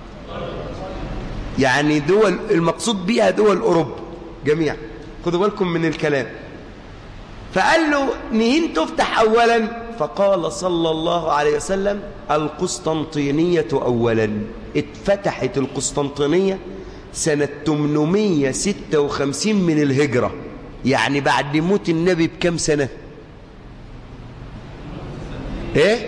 يعني دول المقصود بيها دول أوروبا جميعا، خذوا بالكم من الكلام. فقال له نهين تفتح أولا؟ فقال صلى الله عليه وسلم القسطنطينية أولا. اتفتحت القسطنطينية سنة ثمانمائة وستة وخمسين من الهجرة، يعني بعد موت النبي بكم سنة؟ ايه؟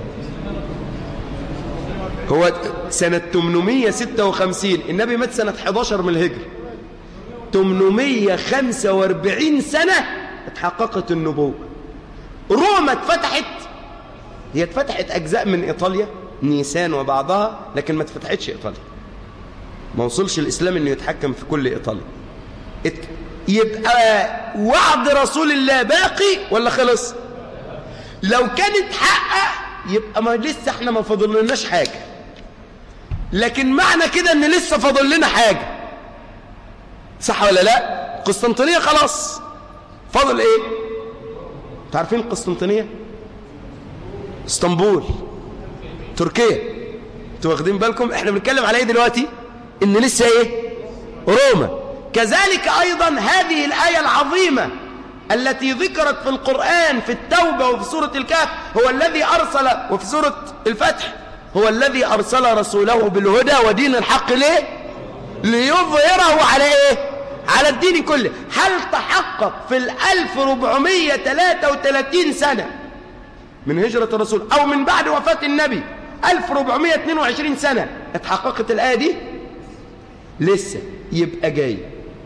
هو سنة ثمانمائة وستة وخمسين، النبي مات سنة أحد عشر من الهجرة، ثمانمائة وخمسة وأربعين سنة اتحققت النبوة. روما اتفتحت، هي اتفتحت أجزاء من إيطاليا نيسان وبعضها، لكن ما اتفتحتش إيطاليا، ما وصلش الإسلام إنه يتحكم في كل إيطاليا. ات... يبقى وعد رسول الله باقي ولا خلص؟ لو كانت حقق يبقى ما لسه احنا ما فاضل لناش حاجة، لكن معنى كده ان لسه فاضل لنا حاجة، صح ولا لا؟ قسطنطينية خلاص، فاضل ايه؟ تعرفين القسطنطينية؟ اسطنبول، تركيا. انتوا واخدين بالكم احنا بنتكلم على ايه دلوقتي؟ ان لسه ايه؟ روما. كذلك ايضا هذه الآية العظيمة التي ذكرت في القرآن في التوبة وفي سورة الكهف، هو الذي أرسل، وفي سورة الفتح هو الذي أرسل رسوله بالهدى ودين الحق ليه؟ ليظهره على إيه؟ على الدين كله. هل تحقق في الألف ربعمائة وثلاثة وثلاثين سنة من هجرة الرسول أو من بعد وفاة النبي ألف وربعمائة واثنين وعشرين سنة اتحققت الآية دي؟ لسه. يبقى جاي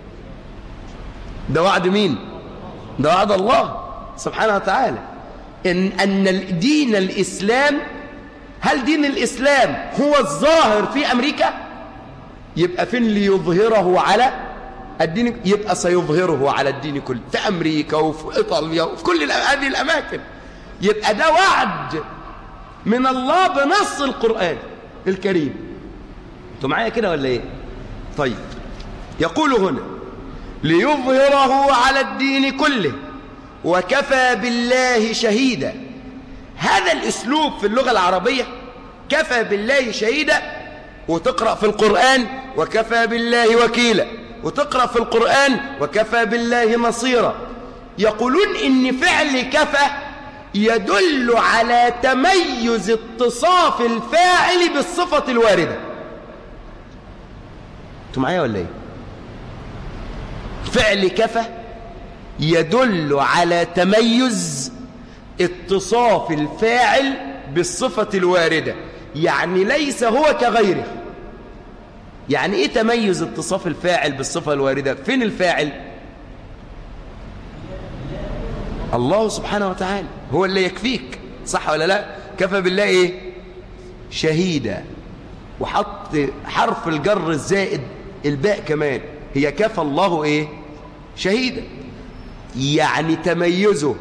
ده وعد مين؟ ده وعد الله سبحانه وتعالى، إن أن دين الإسلام، هل دين الإسلام هو الظاهر في أمريكا؟ يبقى فين ليظهره على الدين؟ يبقى سيظهره على الدين كله، في أمريكا وفي إيطاليا وفي كل هذه الأماكن. يبقى ده وعد من الله بنص القرآن الكريم. انتوا معايا كده ولا ايه؟ طيب، يقول هنا ليظهره على الدين كله وكفى بالله شهيدا. هذا الاسلوب في اللغة العربية، كفى بالله شهيدا، وتقرأ في القرآن وكفى بالله وكيلا، وتقرأ في القرآن وكفى بالله نصيرا. يقولون إن فعل كفى يدل على تميز اتصاف الفاعل بالصفة الواردة. انتوا معايا ولا ايه؟ فعل كفى يدل على تميز اتصاف الفاعل بالصفة الواردة، يعني ليس هو كغيره. يعني ايه تميز اتصاف الفاعل بالصفة الواردة؟ فين الفاعل؟ الله سبحانه وتعالى هو اللي يكفيك، صح ولا لا؟ كفى بالله ايه؟ شهيدا، وحط حرف الجر الزائد الباء كمان، هي كفى الله ايه؟ شهيدا. يعني تميزه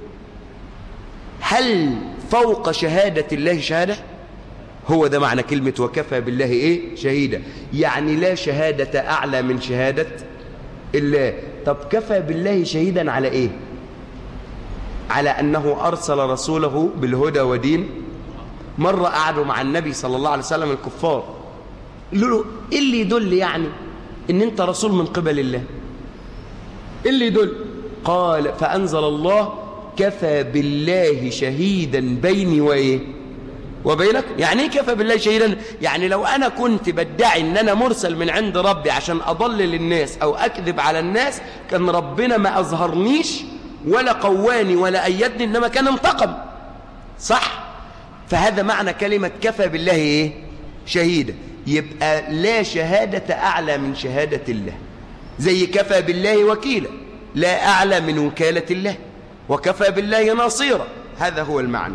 هل فوق شهادة الله شهادة؟ هو ده معنى كلمة وكفى بالله ايه؟ شهيدا. يعني لا شهادة أعلى من شهادة الله. طب كفى بالله شهيدا على ايه؟ على أنه أرسل رسوله بالهدى ودين. مرة قعدوا مع النبي صلى الله عليه وسلم الكفار، قالوا له إيه اللي يدل يعني إن أنت رسول من قبل الله؟ إيه اللي يدل؟ قال فأنزل الله كفى بالله شهيدا بيني وإيه وبينكم. يعني ايه كفى بالله شهيدا؟ يعني لو أنا كنت بدعي أن أنا مرسل من عند ربي عشان أضلل الناس أو أكذب على الناس، كان ربنا ما أظهرنيش ولا قواني ولا أيدني، إنما كان انتقم. صح؟ فهذا معنى كلمة كفى بالله إيه؟ شهيدا. يبقى لا شهادة أعلى من شهادة الله، زي كفى بالله وكيلا، لا أعلى من وكالة الله، وكفى بالله ناصيرا. هذا هو المعنى.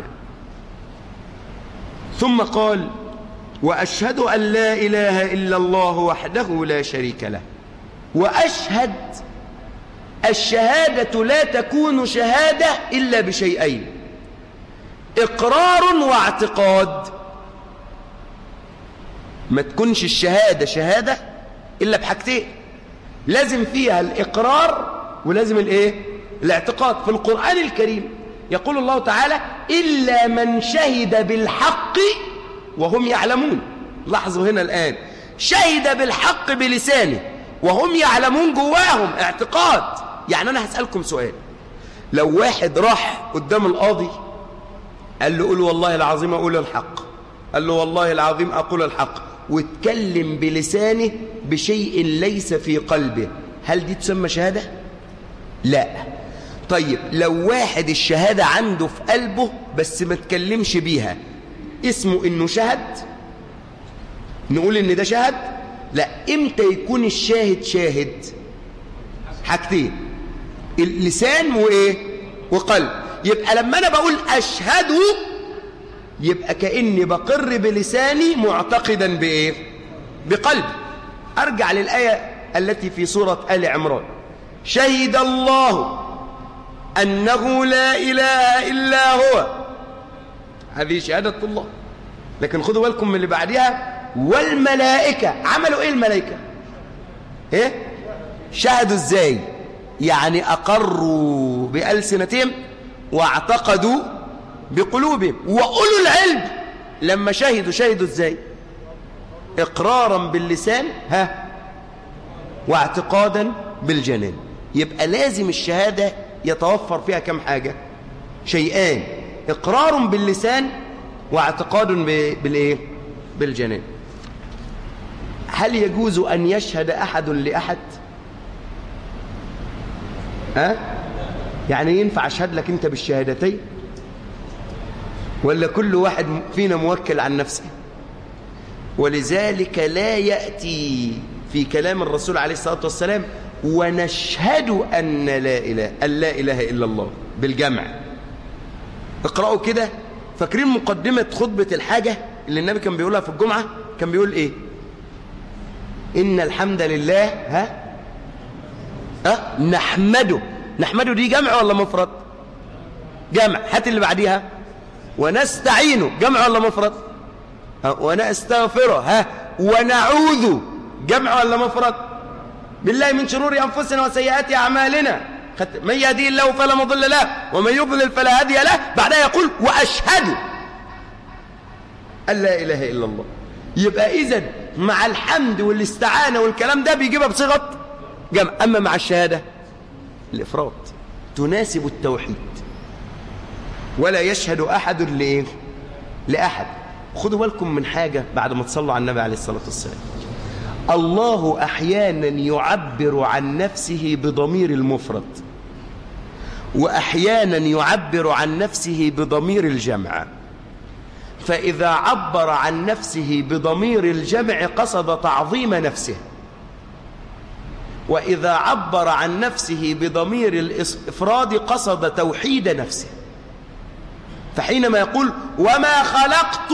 ثم قال: وأشهد أن لا إله إلا الله وحده لا شريك له. وأشهد، الشهادة لا تكون شهادة إلا بشيئين: إقرار واعتقاد. ما تكونش الشهادة شهادة إلا بحاجتين، لازم فيها الإقرار ولازم الإيه؟ الاعتقاد. في القرآن الكريم يقول الله تعالى: إلا من شهد بالحق وهم يعلمون. لاحظوا هنا الآن، شهد بالحق بلسانه وهم يعلمون، جواهم اعتقاد. يعني أنا هسألكم سؤال: لو واحد راح قدام القاضي قال له قول والله العظيم أقول الحق، قال له والله العظيم أقول الحق، واتكلم بلسانه بشيء ليس في قلبه، هل دي تسمى شهادة؟ لا. طيب لو واحد الشهادة عنده في قلبه بس ما تكلمش بيها، اسمه إنه شهد؟ نقول إن ده شهد؟ لا. إمتى يكون الشاهد شاهد؟ حاجتين: اللسان وإيه؟ وقلب. يبقى لما أنا بقول أشهد، يبقى كأني بقر بلساني معتقدا بإيه؟ بقلبي. أرجع للآية التي في سورة آل عمران: شهد الله أنه لا إله إلا هو. هذه شهادة الله. لكن خذوا بالكم من اللي بعدها: والملائكة. عملوا إيه الملائكة؟ إيه؟ شهدوا إزاي؟ يعني أقروا بألسنتهم واعتقدوا بقلوبهم. وأولو العلم لما شهدوا شهدوا إزاي؟ إقرارا باللسان ها واعتقادا بالجنان. يبقى لازم الشهادة يتوفر فيها كم حاجة؟ شيئان: إقرار باللسان واعتقاد بالإيه؟ بالجنان. هل يجوز أن يشهد أحد لأحد؟ ها؟ يعني ينفع أشهد لك أنت بالشهادتين؟ ولا كل واحد فينا موكل عن نفسه؟ ولذلك لا يأتي في كلام الرسول عليه الصلاة والسلام ونشهد أن لا إله, أن لا إله إلا الله بالجمع. اقرأوا كده. فاكرين مقدمة خطبة الحاجة اللي النبي كان بيقولها في الجمعة؟ كان بيقول إيه؟ إن الحمد لله ها أه؟ نحمده. نحمده دي جمع ولا مفرد؟ جمع. هات اللي بعديها: ونستعينه. جمع ولا مفرد؟ ونستغفره. ها؟ ونعوذ. جمع ولا مفرد؟ بالله من شرور أنفسنا وسيئات أعمالنا، من يهديه الله فلا مضل له ومن يضلل فلا هادي له. بعدها يقول: وأشهد أن لا إله إلا الله. يبقى إذن مع الحمد والاستعانة والكلام ده بيجيبها بصيغة جمع. أما مع الشهادة الإفراد تناسب التوحيد. ولا يشهد أحد لإيه؟ لأحد. خدوا بالكم من حاجة بعد ما تصلوا على النبي عليه الصلاة والسلام: الله أحيانا يعبر عن نفسه بضمير المفرد، وأحيانا يعبر عن نفسه بضمير الجمع. فإذا عبر عن نفسه بضمير الجمع قصد تعظيم نفسه، وإذا عبر عن نفسه بضمير الإفراد قصد توحيد نفسه. فحينما يقول: وما خلقت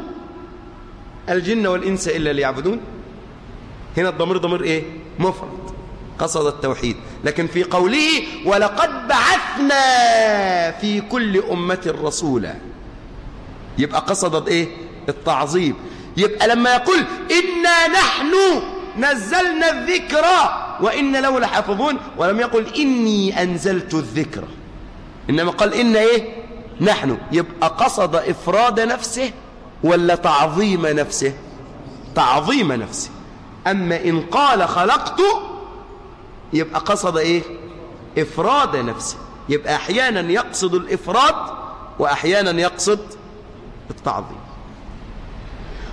الجن والإنس إلا ليعبدون، هنا الضمير ضمير إيه؟ مفرد، قصد التوحيد. لكن في قوله: ولقد بعثنا في كل أمة رسولا، يبقى قصد إيه؟ التعظيم. يبقى لما يقول: إنا نحن نزلنا الذكر وإن له لحافظون، ولم يقل إني أنزلت الذكر، إنما قال إن إيه؟ نحن. يبقى قصد إفراد نفسه ولا تعظيم نفسه؟ تعظيم نفسه. أما إن قال خلقت يبقى قصد إيه؟ إفراد نفسه. يبقى أحيانا يقصد الإفراد وأحيانا يقصد التعظيم.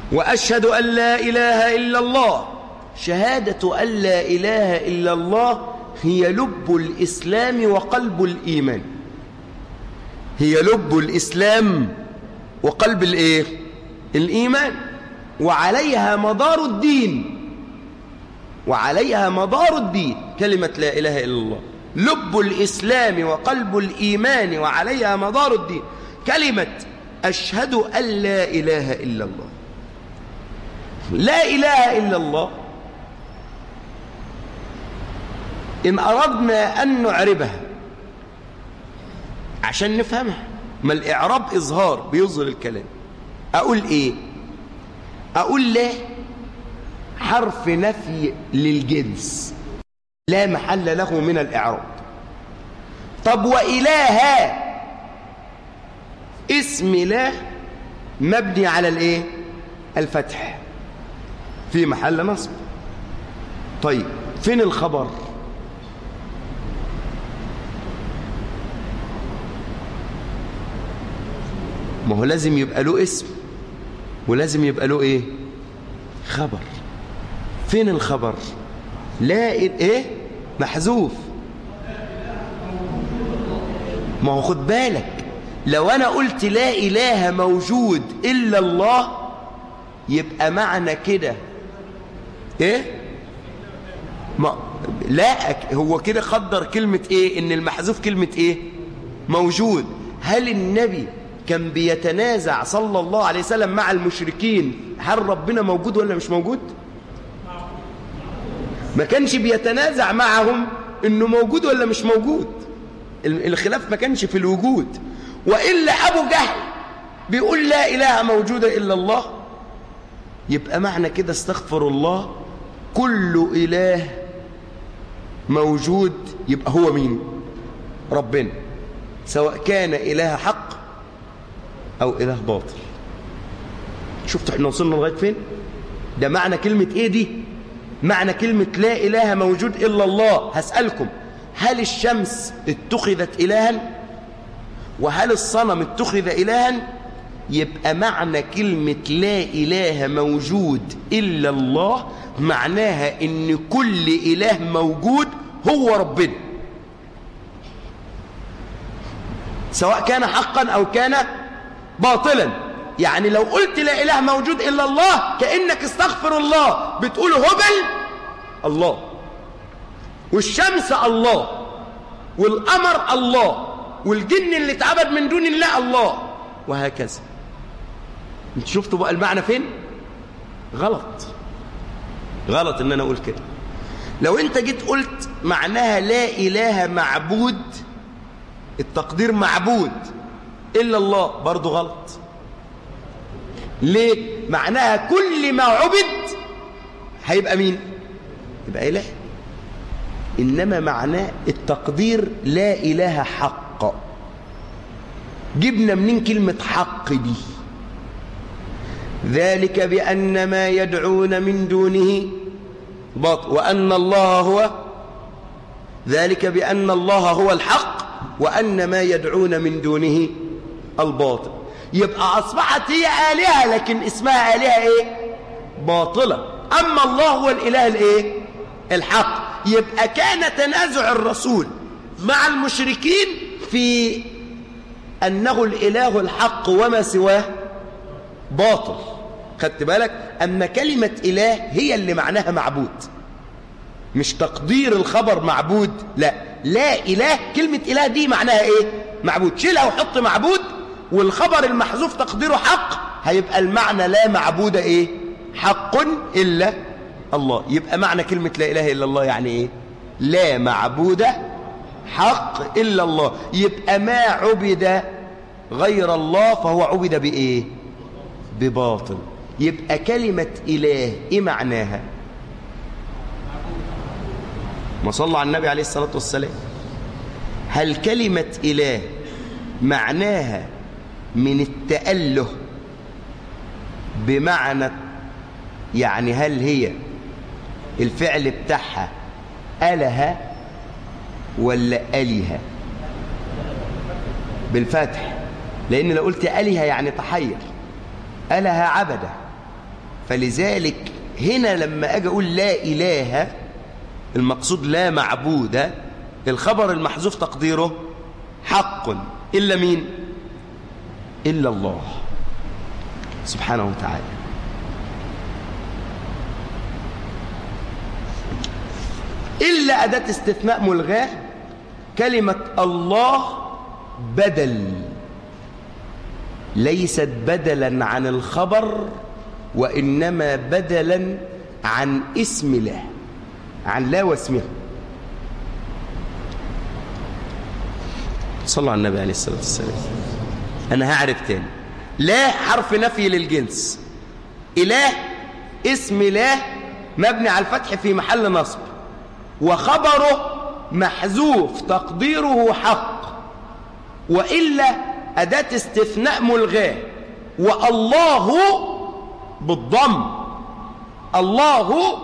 وأشهد أن لا إله إلا الله. شهادة أن لا إله إلا الله هي لب الإسلام وقلب الإيمان. هي لب الإسلام وقلب الإيه؟ الإيمان، وعليها مدار الدين. وعليها مدار الدين كلمة لا إله إلا الله، لب الإسلام وقلب الإيمان وعليها مدار الدين كلمة أشهد أن لا إله إلا الله. لا إله إلا الله إن أردنا أن نعربها عشان نفهمها، ما الإعراب إظهار بيظهر الكلام. أقول إيه؟ أقول لا حرف نفي للجنس لا محل له من الإعراب. طب وإله اسم لا مبني على الإيه؟ الفتح في محل نصب. طيب فين الخبر؟ ما هو لازم يبقى له اسم ولازم يبقى له ايه؟ خبر. فين الخبر؟ لا ايه؟ محذوف. ما هو خد بالك، لو انا قلت لا اله موجود الا الله يبقى معنى كده ايه؟ ما لا، هو كده قدر كلمة ايه؟ ان المحذوف كلمة ايه؟ موجود. هل النبي كان بيتنازع صلى الله عليه وسلم مع المشركين هل ربنا موجود ولا مش موجود؟ ما كانش بيتنازع معهم انه موجود ولا مش موجود. الخلاف ما كانش في الوجود. وإلا أبو جهل بيقول لا إله موجودة إلا الله، يبقى معنى كده استغفر الله كل إله موجود يبقى هو مين؟ ربنا، سواء كان إله حق أو إله باطل. شفتوا احنا وصلنا لغاية فين؟ ده معنى كلمة ايه دي؟ معنى كلمة لا إله موجود إلا الله. هسألكم، هل الشمس اتخذت إلها؟ وهل الصنم اتخذ إلها؟ يبقى معنى كلمة لا إله موجود إلا الله معناها إن كل إله موجود هو ربنا، سواء كان حقا أو كان باطلا. يعني لو قلت لا إله موجود إلا الله كأنك استغفر الله بتقول هبل الله، والشمس الله، والقمر الله، والجن اللي اتعبد من دون الله الله، وهكذا. انت شفتوا بقى المعنى فين؟ غلط غلط ان انا اقول كده. لو انت جيت قلت معناها لا إله معبود، التقدير معبود إلا الله، برضو غلط. ليه؟ معناها كل ما عبد هيبقى مين؟ يبقى إله. إنما معناه التقدير لا إله حق. جبنا منين كلمة حق دي؟ ذلك بأن ما يدعون من دونه باطل وأن الله هو ذلك بأن الله هو الحق وأن ما يدعون من دونه الباطل. يبقى أصبحت هي آلهة لكن اسمها آلهة إيه؟ باطلة. أما الله هو الإله الإيه؟ الحق. يبقى كان تنازع الرسول مع المشركين في أنه الإله الحق وما سواه باطل. خدت بالك؟ أما كلمة إله هي اللي معناها معبود، مش تقدير الخبر معبود. لا لا إله، كلمة إله دي معناها إيه؟ معبود. شيلها وحط معبود والخبر المحذوف تقديره حق، هيبقى المعنى لا معبود إيه؟ حق إلا الله. يبقى معنى كلمة لا إله إلا الله يعني إيه؟ لا معبود حق إلا الله. يبقى ما عبد غير الله فهو عبد بإيه؟ بباطل. يبقى كلمة إله إيه معناها؟ ما صلى على النبي عليه الصلاة والسلام. هل كلمة إله معناها من التأله بمعنى، يعني هل هي الفعل بتاعها أله ولا أله؟ بالفتح، لأن لو قلت أله يعني تحير. أله عبده، فلذلك هنا لما أجي أقول لا إله المقصود لا معبود، الخبر المحذوف تقديره حق إلا مين؟ إلا الله سبحانه وتعالى. إلا أداة استثناء ملغاة، كلمة الله بدل، ليست بدلا عن الخبر وإنما بدلا عن اسم الله، عن لا واسمه. صلوا على النبي عليه الصلاة والسلام. أنا هعرف تاني، لا حرف نفي للجنس، إله اسم لا مبني على الفتح في محل نصب، وخبره محذوف تقديره حق، وإلا أداة استثناء ملغاة، والله بالضم، الله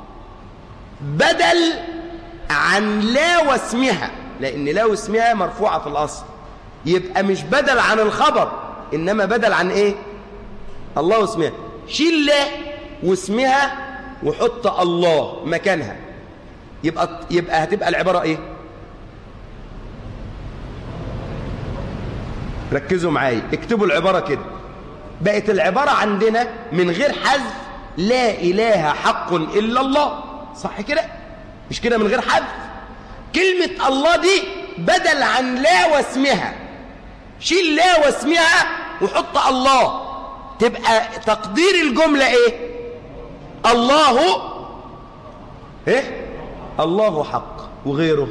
بدل عن لا واسمها، لأن لا واسمها مرفوعة في الأصل، يبقى مش بدل عن الخبر إنما بدل عن إيه؟ الله واسمها. شيل لا واسمها وحط الله مكانها، يبقى يبقى هتبقى العبارة إيه؟ ركزوا معايا، اكتبوا العبارة كده. بقت العبارة عندنا من غير حذف لا إله حق إلا الله، صح كده؟ مش كده من غير حذف؟ كلمة الله دي بدل عن لا واسمها، شيل لا واسمها وحط الله، تبقى تقدير الجملة ايه؟ الله ايه؟ الله حق وغيره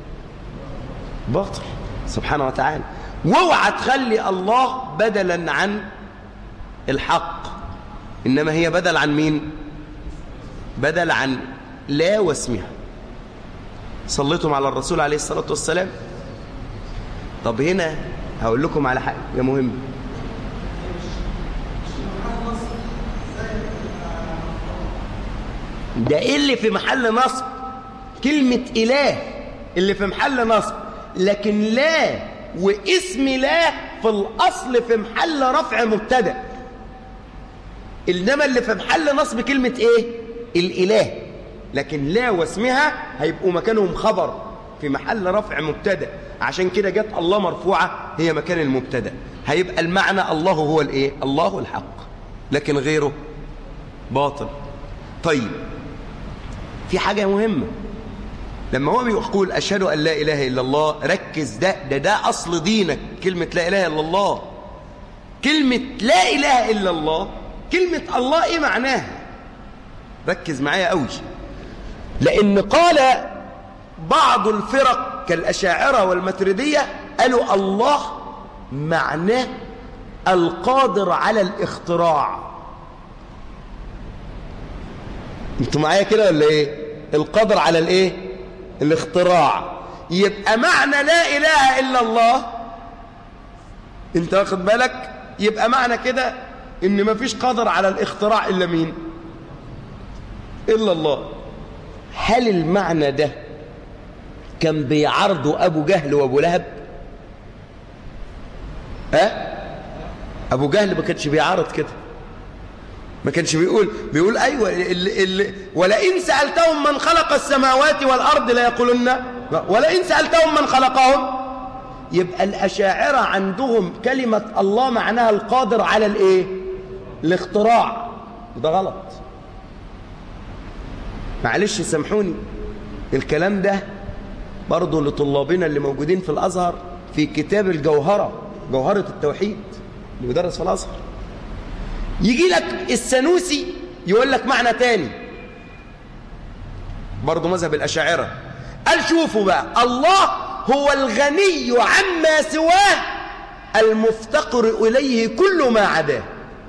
باطل سبحانه وتعالى. واوعى تخلي الله بدلا عن الحق، إنما هي بدل عن مين؟ بدل عن لا واسمها. صليتم على الرسول عليه الصلاة والسلام. طب هنا هقول لكم على حاجة مهمة. ده إيه اللي في محل نصب؟ كلمة إله اللي في محل نصب، لكن لا واسم لا في الأصل في محل رفع مبتدأ، إنما اللي في محل نصب كلمة إيه؟ الإله، لكن لا واسمها هيبقوا مكانهم خبر في محل رفع مبتدأ، عشان كده جت الله مرفوعة هي مكان المبتدأ، هيبقى المعنى الله هو الإيه؟ الله الحق، لكن غيره باطل. طيب في حاجة مهمة، لما هو بيقول أشهد أن لا إله إلا الله، ركز، ده ده ده أصل دينك، كلمة لا إله إلا الله. كلمة لا إله إلا الله، كلمة الله إيه معناها؟ ركز معايا قوي، لأن قال بعض الفرق كالأشاعرة والماتريدية قالوا الله معناه القادر على الاختراع. انتوا معايا كده ولا ايه؟ القادر على الايه؟ الاختراع. يبقى معنى لا إله إلا الله، انت واخد بالك؟ يبقى معنى كده ان مفيش قادر على الاختراع إلا مين؟ إلا الله. هل المعنى ده كان بيعارضه أبو جهل وأبو لهب؟ أه؟ أبو جهل ما كانش بيعارض كده، ما كانش بيقول بيقول أيوة اللي اللي ولئن سألتهم من خلق السماوات والأرض ليقولن، ولئن سألتهم من خلقهم. يبقى الأشاعرة عندهم كلمة الله معناها القادر على الإيه؟ الاختراع، وده غلط. معلش سامحوني، الكلام ده برضو لطلابنا اللي موجودين في الأزهر في كتاب الجوهرة، جوهرة التوحيد اللي بيدرس في الأزهر، يجي لك السنوسي يقول لك معنى تاني برضو مذهب الأشاعرة، قال شوفوا بقى، الله هو الغني عما سواه المفتقر إليه كل ما عداه.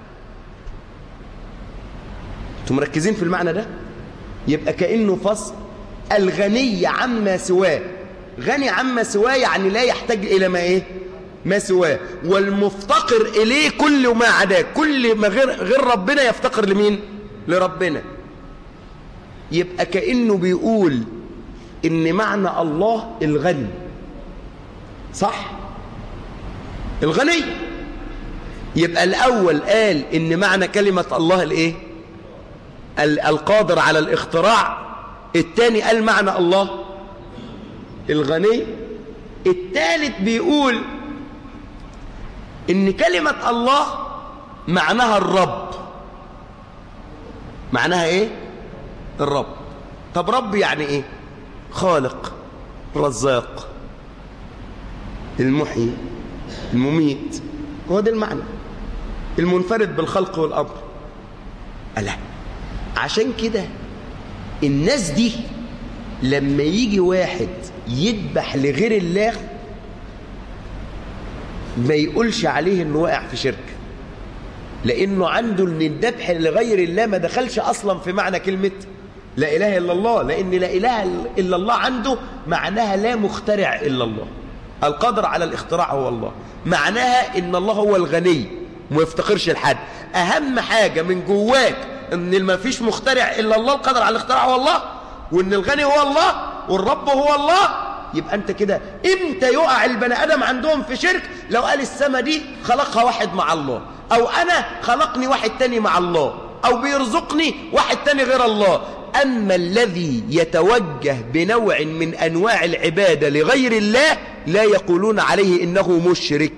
انتم مركزين في المعنى ده؟ يبقى كأنه فصل الغني عما سواه، غني عما سواه يعني لا يحتاج إلى ما إيه؟ ما سواه، والمفتقر إليه كل ما عداه، كل ما غير, غير ربنا يفتقر لمين؟ لربنا. يبقى كأنه بيقول إن معنى الله الغني، صح؟ الغني. يبقى الأول قال إن معنى كلمة الله الإيه؟ القادر على الاختراع، الثاني قال معنى الله الغني، الثالث بيقول إن كلمة الله معناها الرب. معناها إيه؟ الرب. طب رب يعني إيه؟ خالق، رزاق، المحيي، المميت، هو ده المعنى، المنفرد بالخلق والأمر. ألا عشان كده الناس دي لما يجي واحد يذبح لغير الله ما يقولش عليه انه واقع في شرك، لانه عنده ان الذبح لغير الله ما دخلش اصلا في معنى كلمه لا اله الا الله، لان لا اله الا الله عنده معناها لا مخترع الا الله، القادر على الاختراع هو الله، معناها ان الله هو الغني وما يفتقرش لحد. اهم حاجه من جواك ان ما فيش مخترع الا الله، القادر على الاختراع هو الله، وان الغني هو الله، والرب هو الله. يبقى انت كده امتى يقع البني ادم عندهم في شرك؟ لو قال السما دي خلقها واحد مع الله، او انا خلقني واحد تاني مع الله، او بيرزقني واحد تاني غير الله. اما الذي يتوجه بنوع من انواع العباده لغير الله لا يقولون عليه انه مشرك.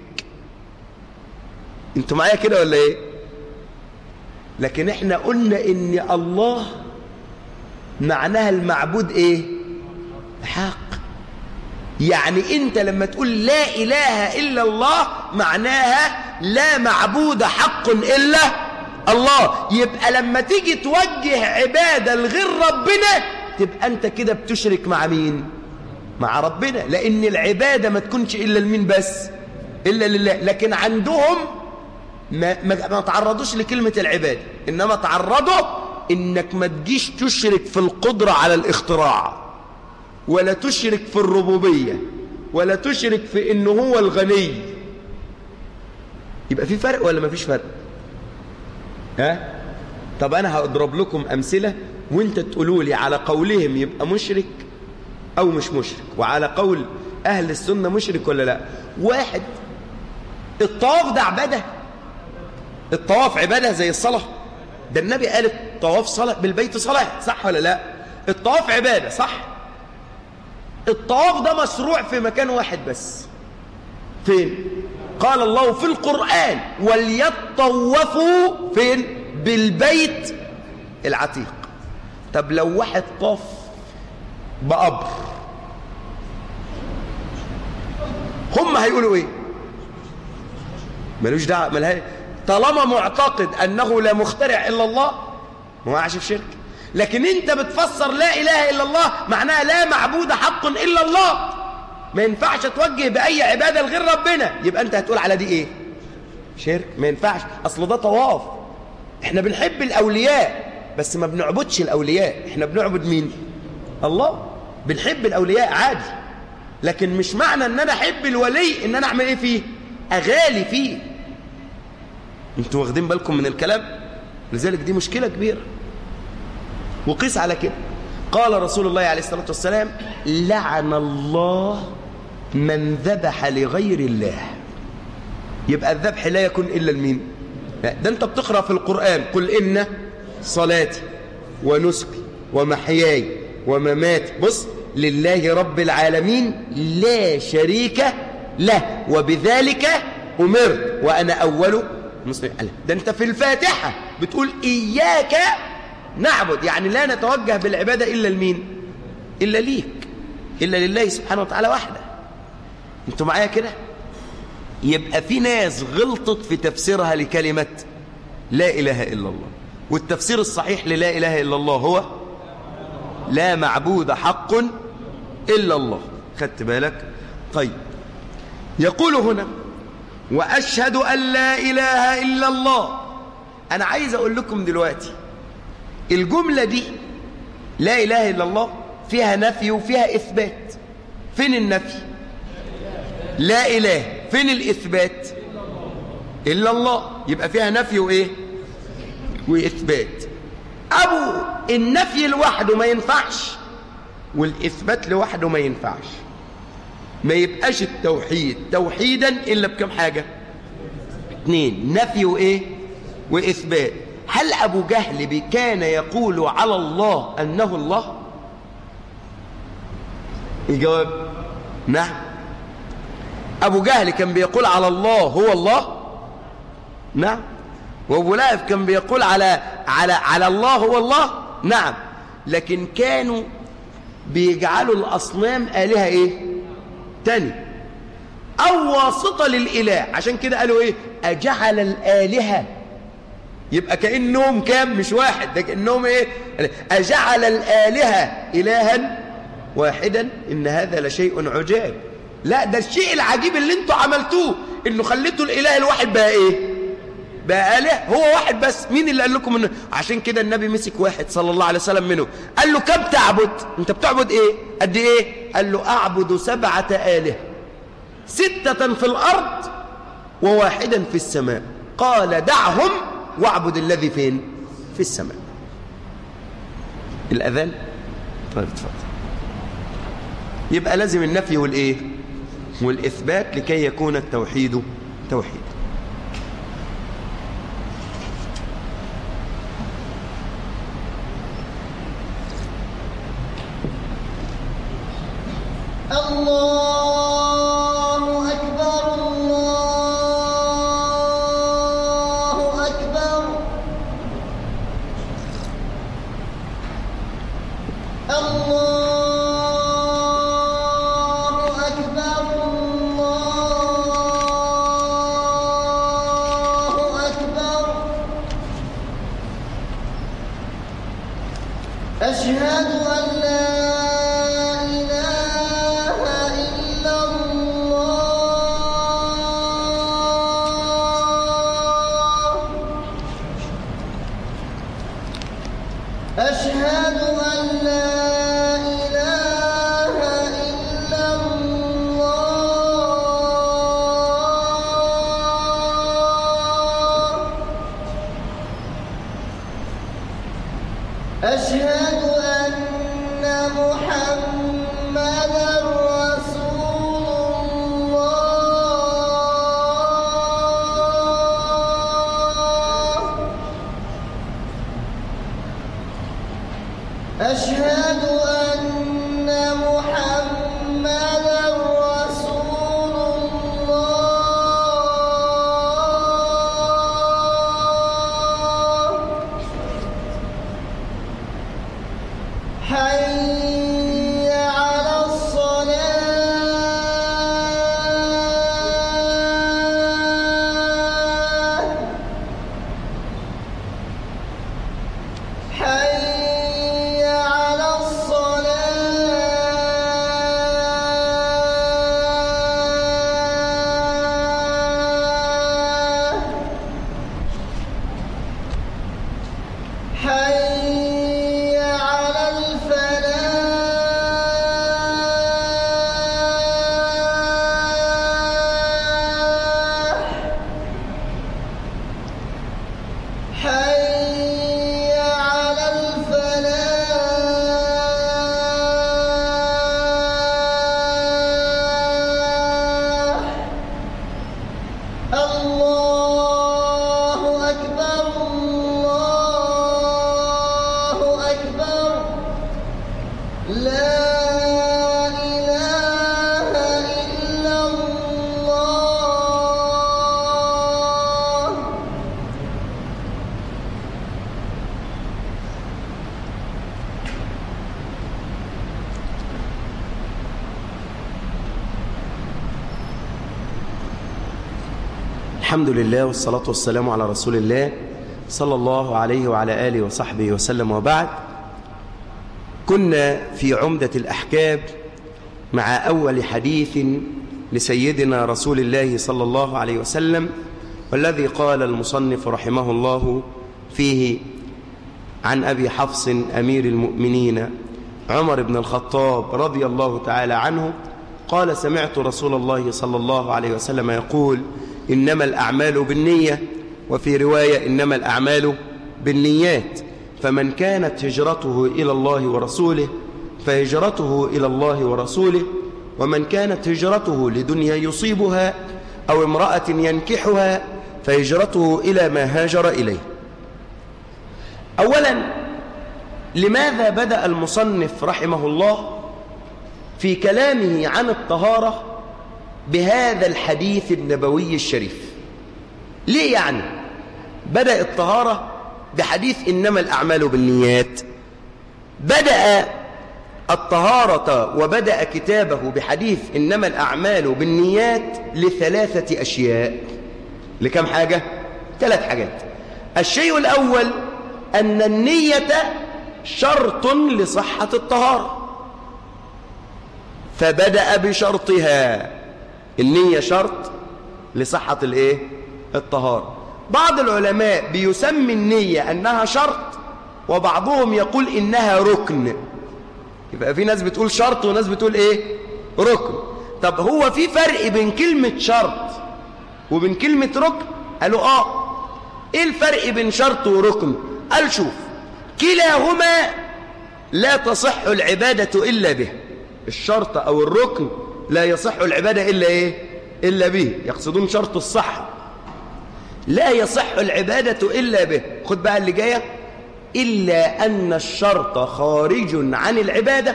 انتوا معايا كده ولا ايه؟ لكن احنا قلنا ان الله معناها المعبود ايه؟ حق. يعني انت لما تقول لا اله الا الله معناها لا معبود حق الا الله. يبقى لما تيجي توجه عبادة لغير ربنا تبقى انت كده بتشرك مع مين؟ مع ربنا، لان العبادة ما تكونش الا لمين بس؟ الا لله. لكن عندهم ما, ما, ما تعرضوش لكلمة العبادة، انما تعرضوا انك ما تجيش تشرك في القدرة على الاختراع، ولا تشرك في الربوبية، ولا تشرك في انه هو الغني. يبقى في فرق ولا ما فيش فرق؟ ها؟ طب انا هضرب لكم امثلة وانت تقولوا لي على قولهم يبقى مشرك او مش مشرك، وعلى قول اهل السنة مشرك ولا لا. واحد، الطواف ده عبادة؟ الطواف عبادة زي الصلاة؟ ده النبي قال الطواف صلاة بالبيت صلاة، صح ولا لا؟ الطواف عبادة صح؟ الطواف ده مشروع في مكان واحد بس، فين؟ قال الله في القرآن وليطوفوا فين؟ بالبيت العتيق. طب لو واحد طاف بقبر هم هيقولوا ايه؟ ملوش دعوه، ملها طالما معتقد انه لا مخترع الا الله ما وقعش في شرك. لكن انت بتفسر لا اله الا الله معناها لا معبود حق الا الله، ما ينفعش توجه باي عباده لغير ربنا، يبقى انت هتقول على دي ايه؟ شرك. ما ينفعش، اصل ده طواف. احنا بنحب الاولياء بس ما بنعبدش الاولياء، احنا بنعبد مين؟ الله. بنحب الاولياء عادي، لكن مش معنى ان انا احب الولي ان انا اعمل ايه فيه؟ اغالي فيه. انتوا واخدين بالكم من الكلام؟ لذلك دي مشكله كبيره. وقيس على كده قال رسول الله عليه الصلاة والسلام لعن الله من ذبح لغير الله. يبقى الذبح لا يكون إلا لمين؟ ده انت بتقرأ في القرآن قل إن صلاتي ونسكي ومحياي ومماتي بص لله رب العالمين لا شريك له وبذلك أمرت وأنا أول مسلم. ده انت في الفاتحة بتقول إياك نعبد، يعني لا نتوجه بالعبادة إلا لمين؟ إلا ليك، إلا لله سبحانه وتعالى وحده. انتوا معايا كده؟ يبقى في ناس غلطت في تفسيرها لكلمة لا إله إلا الله، والتفسير الصحيح للا إله إلا الله هو لا معبود حق إلا الله. خدت بالك؟ طيب، يقول هنا وأشهد أن لا إله إلا الله. أنا عايز أقول لكم دلوقتي الجملة دي لا إله إلا الله فيها نفي وفيها إثبات. فين النفي؟ لا إله. فين الإثبات؟ إلا الله. يبقى فيها نفي وإيه؟ وإثبات. أبو النفي لوحده ما ينفعش والإثبات لوحده ما ينفعش. ما يبقاش التوحيد توحيدا إلا بكم حاجة؟ اتنين، نفي وإيه؟ وإثبات. هل أبو جهل كان يقول على الله أنه الله؟ الجواب نعم. أبو جهل كان بيقول على الله هو الله؟ نعم. وأبو لهب كان بيقول على على على الله هو الله؟ نعم. لكن كانوا بيجعلوا الأصنام آلهة إيه؟ تاني أو واسطة للإله. عشان كده قالوا إيه؟ أجعل الآلهة، يبقى كأنهم كام؟ مش واحد، ده كأنهم إيه؟ أجعل الآلهة إلها واحدا إن هذا لشيء عجاب. لا، ده الشيء العجيب اللي انتوا عملتوه، إنه خليتوا الإله الواحد بقى إيه؟ بقى آلهة. هو واحد بس. مين اللي قال لكم إنه؟ عشان كده النبي مسك واحد صلى الله عليه وسلم منه، قال له كم تعبد؟ أنت بتعبد إيه؟ قد إيه؟ قال له أعبد سبعة آلهة، ستة في الأرض وواحدا في السماء. قال دعهم واعبد الذي فين؟ في السماء. الأذان؟ طيب اتفضل. يبقى لازم النفي والإيه؟ والإثبات لكي يكون التوحيد توحيد. الله أكبر الله أكبر الله أكبر الله أكبر. أشهد أن لا أشهد أن لا إله إلا الله. أشهد أن محمدًا رسول الله. أشهد أن محمدًا رسول الله. حي على الصلاة. حي على الصلاة. حي على الفلاح. حي على الفلاح. الله أكبر الله أكبر. لا إله إلا الله. الحمد لله والصلاة والسلام على رسول الله صلى الله عليه وعلى آله وصحبه وسلم. وبعد، كنا في عمدة الأحكام مع أول حديث لسيدنا رسول الله صلى الله عليه وسلم، والذي قال المصنف رحمه الله فيه عن أبي حفص أمير المؤمنين عمر بن الخطاب رضي الله تعالى عنه قال: سمعت رسول الله صلى الله عليه وسلم يقول: إنما الأعمال بالنية، وفي رواية إنما الأعمال بالنيات، فمن كانت هجرته إلى الله ورسوله فهجرته إلى الله ورسوله، ومن كانت هجرته لدنيا يصيبها أو امرأة ينكحها فهجرته إلى ما هاجر إليه. أولا، لماذا بدأ المصنف رحمه الله في كلامه عن الطهارة بهذا الحديث النبوي الشريف؟ ليه يعني بدأ الطهارة بحديث إنما الأعمال بالنيات؟ بدأ الطهارة وبدأ كتابه بحديث إنما الأعمال بالنيات لثلاثة أشياء. لكم حاجة؟ ثلاث حاجات. الشيء الأول أن النية شرط لصحة الطهارة، فبدأ بشرطها. النية شرط لصحة الإيه؟ الطهارة. بعض العلماء بيسمي النية أنها شرط، وبعضهم يقول إنها ركن. يبقى في ناس بتقول شرط وناس بتقول إيه؟ ركن. طب هو في فرق بين كلمة شرط وبين كلمة ركن؟ قالوا آه. إيه الفرق بين شرط وركن؟ قال شوف، كلاهما لا تصح العبادة إلا به. الشرط أو الركن لا يصح العبادة إلا إيه؟ إلا به. يقصدون شرط الصحة. لا يصح العبادة إلا به. خد بقى اللي جاية، إلا أن الشرط خارج عن العبادة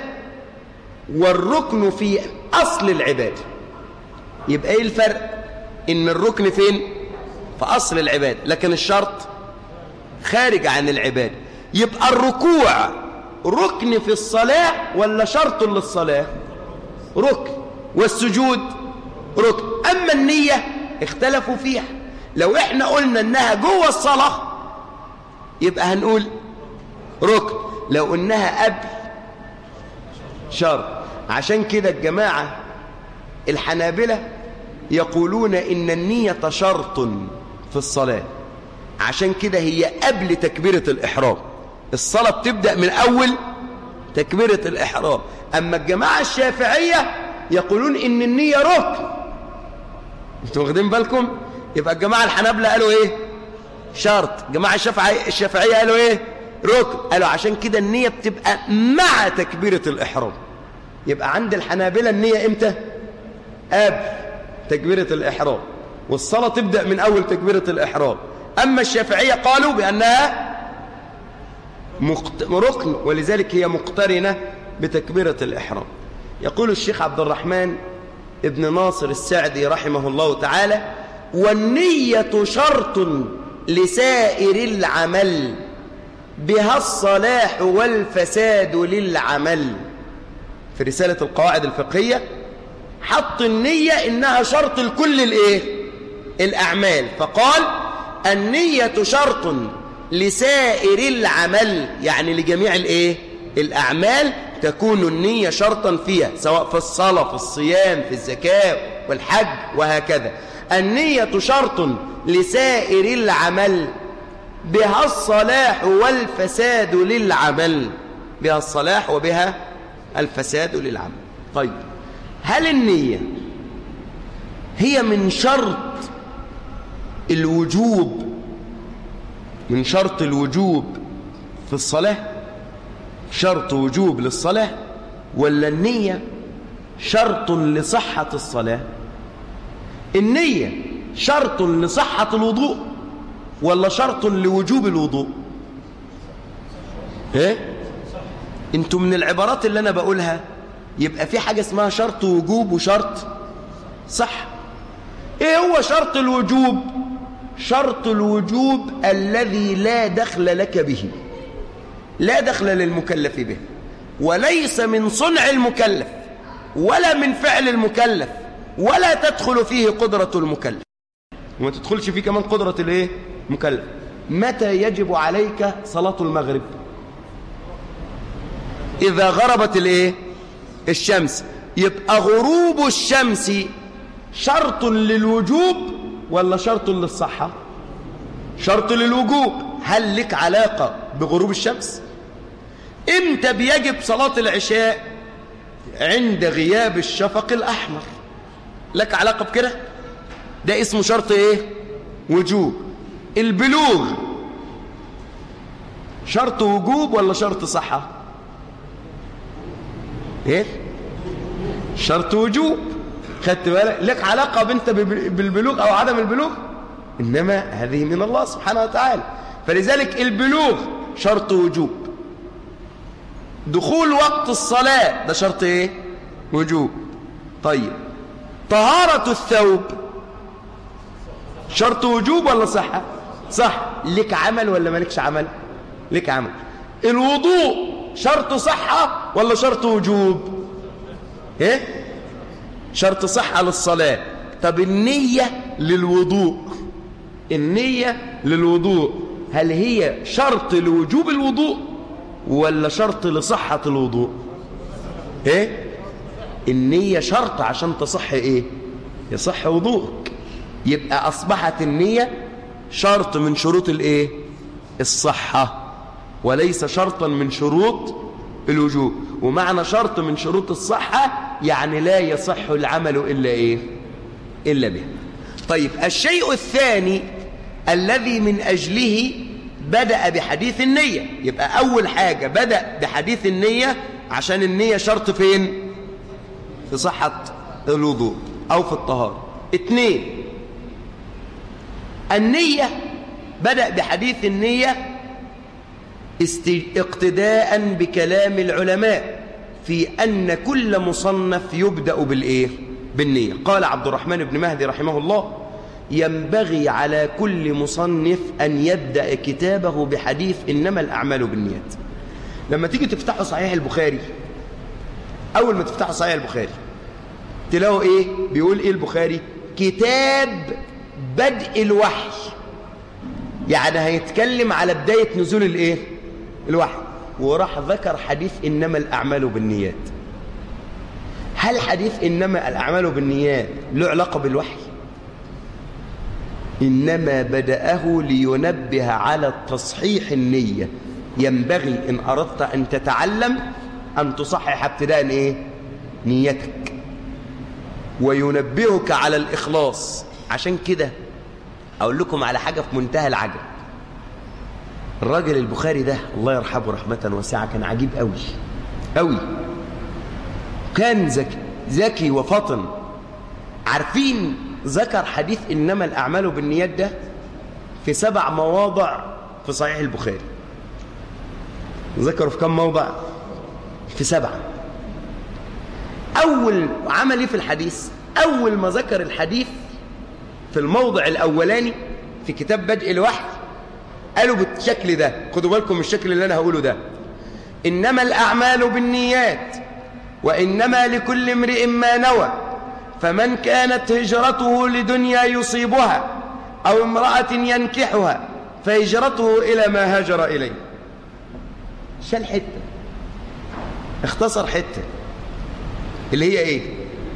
والركن في أصل العبادة. يبقى إيه الفرق؟ إن الركن فين؟ في أصل العبادة، لكن الشرط خارج عن العبادة. يبقى الركوع ركن في الصلاة ولا شرط للصلاة؟ ركن. والسجود ركن. أما النية اختلفوا فيها. لو احنا قلنا انها جوه الصلاة يبقى هنقول ركن، لو انها قبل شرط. عشان كده الجماعة الحنابلة يقولون ان النية شرط في الصلاة، عشان كده هي قبل تكبيرة الإحرام. الصلاة بتبدأ من أول تكبيرة الإحرام. أما الجماعة الشافعية يقولون إن النية ركن. انتوا واخدين بالكم؟ يبقى الجماعة الحنابلة قالوا إيه؟ شرط. الجماعة الشافعية الشافعية قالوا إيه؟ ركن. قالوا عشان كده النية بتبقى مع تكبيرة الإحرام. يبقى عند الحنابلة النية إمتى؟ قبل تكبيرة الإحرام، والصلاة تبدأ من أول تكبيرة الإحرام. أما الشافعية قالوا بأنها مقت... ركن، ولذلك هي مقترنة بتكبيرة الإحرام. يقول الشيخ عبد الرحمن ابن ناصر السعدي رحمه الله تعالى: والنية شرط لسائر العمل بها الصلاح والفساد للعمل. في رسالة القواعد الفقهية حط النية إنها شرط لكل الإيه؟ الأعمال، فقال النية شرط لسائر العمل، يعني لجميع الإيه؟ الأعمال تكون النية شرطا فيها، سواء في الصلاة، في الصيام، في الزكاة والحج وهكذا. النية شرط لسائر العمل بها الصلاح والفساد للعمل. بها الصلاح وبها الفساد للعمل. طيب، هل النية هي من شرط الوجوب من شرط الوجوب في الصلاة؟ شرط وجوب للصلاة، ولا النية شرط لصحة الصلاة؟ النية شرط لصحة الوضوء ولا شرط لوجوب الوضوء؟ ايه انتوا من العبارات اللي انا بقولها يبقى في حاجة اسمها شرط وجوب وشرط صح. ايه هو شرط الوجوب؟ شرط الوجوب الذي لا دخل لك به، لا دخل للمكلف به، وليس من صنع المكلف ولا من فعل المكلف، ولا تدخل فيه قدرة المكلف، وما تدخلش فيه كمان قدرة الايه؟ المكلف. متى يجب عليك صلاة المغرب؟ إذا غربت الايه؟ الشمس. يبقى غروب الشمس شرط للوجوب ولا شرط للصحة؟ شرط للوجوب. هل لك علاقة بغروب الشمس؟ امتى بيجب صلاة العشاء؟ عند غياب الشفق الأحمر. لك علاقة بكده؟ ده اسمه شرط ايه؟ وجوب. البلوغ شرط وجوب ولا شرط صحة؟ ايه؟ شرط وجوب. خدت بالك؟ لك علاقة بنت بالبلوغ أو عدم البلوغ؟ إنما هذه من الله سبحانه وتعالى. فلذلك البلوغ شرط وجوب. دخول وقت الصلاة ده شرط ايه؟ وجوب. طيب طهارة الثوب شرط وجوب ولا صحة؟ صح. لك عمل ولا مالكش عمل؟ لك عمل. الوضوء شرط صحة ولا شرط وجوب؟ ايه؟ شرط صحة للصلاة. طب النية للوضوء، النية للوضوء هل هي شرط لوجوب الوضوء ولا شرط لصحة الوضوء؟ ايه؟ النية شرط عشان تصح ايه؟ يصح وضوءك. يبقى اصبحت النية شرط من شروط الايه؟ الصحة، وليس شرطا من شروط الوجوب. ومعنى شرط من شروط الصحة يعني لا يصح العمل إلا إيه؟ إلا به. طيب الشيء الثاني الذي من أجله بدأ بحديث النية. يبقى أول حاجة بدأ بحديث النية عشان النية شرط فين؟ في صحة الوضوء أو في الطهارة. اثنين، النية بدأ بحديث النية اقتداء بكلام العلماء في أن كل مصنف يبدأ بالإيه؟ بالنية. قال عبد الرحمن بن مهدي رحمه الله: ينبغي على كل مصنف أن يبدأ كتابه بحديث إنما الأعمال بالنيات. لما تيجي تفتحوا صحيح البخاري، أول ما تفتحوا صحيح البخاري تلاقوا إيه؟ بيقول إيه البخاري؟ كتاب بدء الوحي. يعني هيتكلم على بداية نزول الإيه؟ الوحي. وراح ذكر حديث إنما الأعمال بالنيات. هل حديث إنما الأعمال بالنيات له علاقة بالوحي؟ إنما بدأه لينبه على تصحيح النية. ينبغي إن أردت أن تتعلم أن تصحح ابتداء إيه؟ نيتك، وينبهك على الإخلاص. عشان كده أقول لكم على حاجة في منتهى العجب. الراجل البخاري ده الله يرحمه رحمة واسعة كان عجيب قوي قوي. كان ذكي ذكي وفطن. عارفين ذكر حديث إنما الأعمال بالنيات ده في سبع مواضع في صحيح البخاري. ذكروا في كم موضع؟ في سبعة. أول عمل إيه في الحديث؟ أول ما ذكر الحديث في الموضع الأولاني في كتاب بدء الوحي قالوا بالشكل ده. خدوا بالكم من الشكل اللي أنا هقوله ده: إنما الأعمال بالنيات وإنما لكل امرئ ما نوى، فمن كانت هجرته لدنيا يصيبها أو امرأة ينكحها فهجرته إلى ما هاجر إليه. شال حتة، اختصر حتة اللي هي إيه؟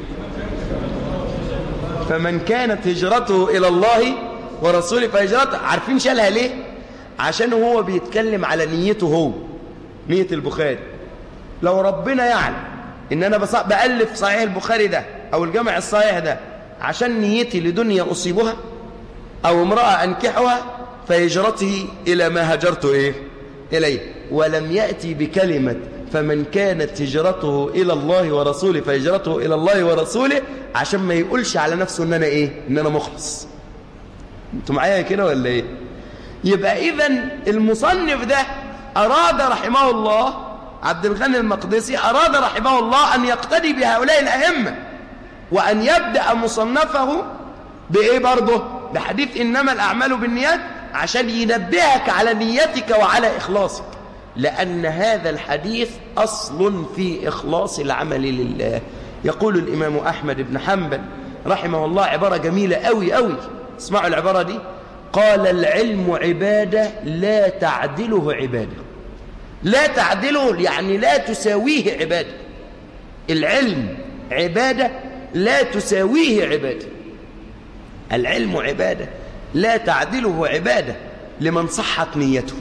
فمن كانت هجرته إلى الله ورسوله فهجرته. عارفين شالها ليه؟ عشان هو بيتكلم على نيته هو، نية البخاري. لو ربنا يعلم إن أنا بألف صحيح البخاري ده أو الجامع الصحيح ده عشان نيتي لدنيا أصيبها أو امرأة أنكحها فهجرته إلى ما هجرت إيه؟ إليه. ولم يأتي بكلمة فمن كانت هجرته إلى الله ورسوله فهجرته إلى الله ورسوله عشان ما يقولش على نفسه إن أنا إيه؟ إن أنا مخلص. أنتوا معايا كده ولا إيه؟ يبقى إذن المصنف ده أراد رحمه الله، عبد الغني المقدسي أراد رحمه الله أن يقتدي بهؤلاء الأئمة وأن يبدأ مصنفه بإيه برضه؟ بحديث إنما الأعمال بالنيات عشان ينبهك على نيتك وعلى إخلاصك، لأن هذا الحديث أصل في إخلاص العمل لله. يقول الإمام أحمد بن حنبل رحمه الله عبارة جميلة أوي أوي، اسمعوا العبارة دي: قال العلم عبادة لا تعدله عبادة. لا تعدله يعني لا تساويه عبادة. العلم عبادة لا تساويه عبادة. العلم عبادة لا تعدله عبادة لمن صحت نيته.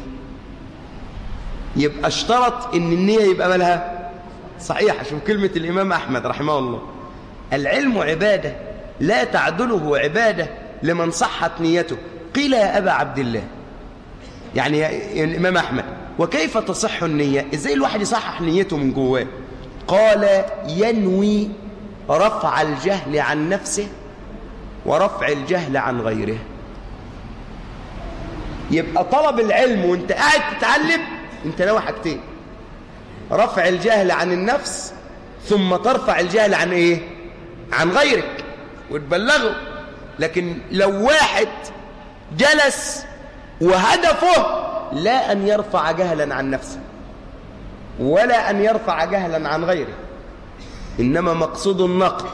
يبقى اشترط ان النية يبقى مالها صحيحة. شوف كلمة الإمام أحمد رحمه الله: العلم عبادة لا تعدله عبادة لمن صحت نيته. قيل يا أبا عبد الله، يعني الإمام أحمد، وكيف تصح النية؟ إزاي الواحد يصحح نيته من جواه؟ قال: ينوي رفع الجهل عن نفسه ورفع الجهل عن غيره. يبقى طلب العلم وانت قاعد تتعلم انت ناوي حاجتين: رفع الجهل عن النفس، ثم ترفع الجهل عن ايه؟ عن غيرك وتبلغه. لكن لو واحد جلس وهدفه لا أن يرفع جهلا عن نفسه ولا أن يرفع جهلا عن غيره، إنما مقصود النقد،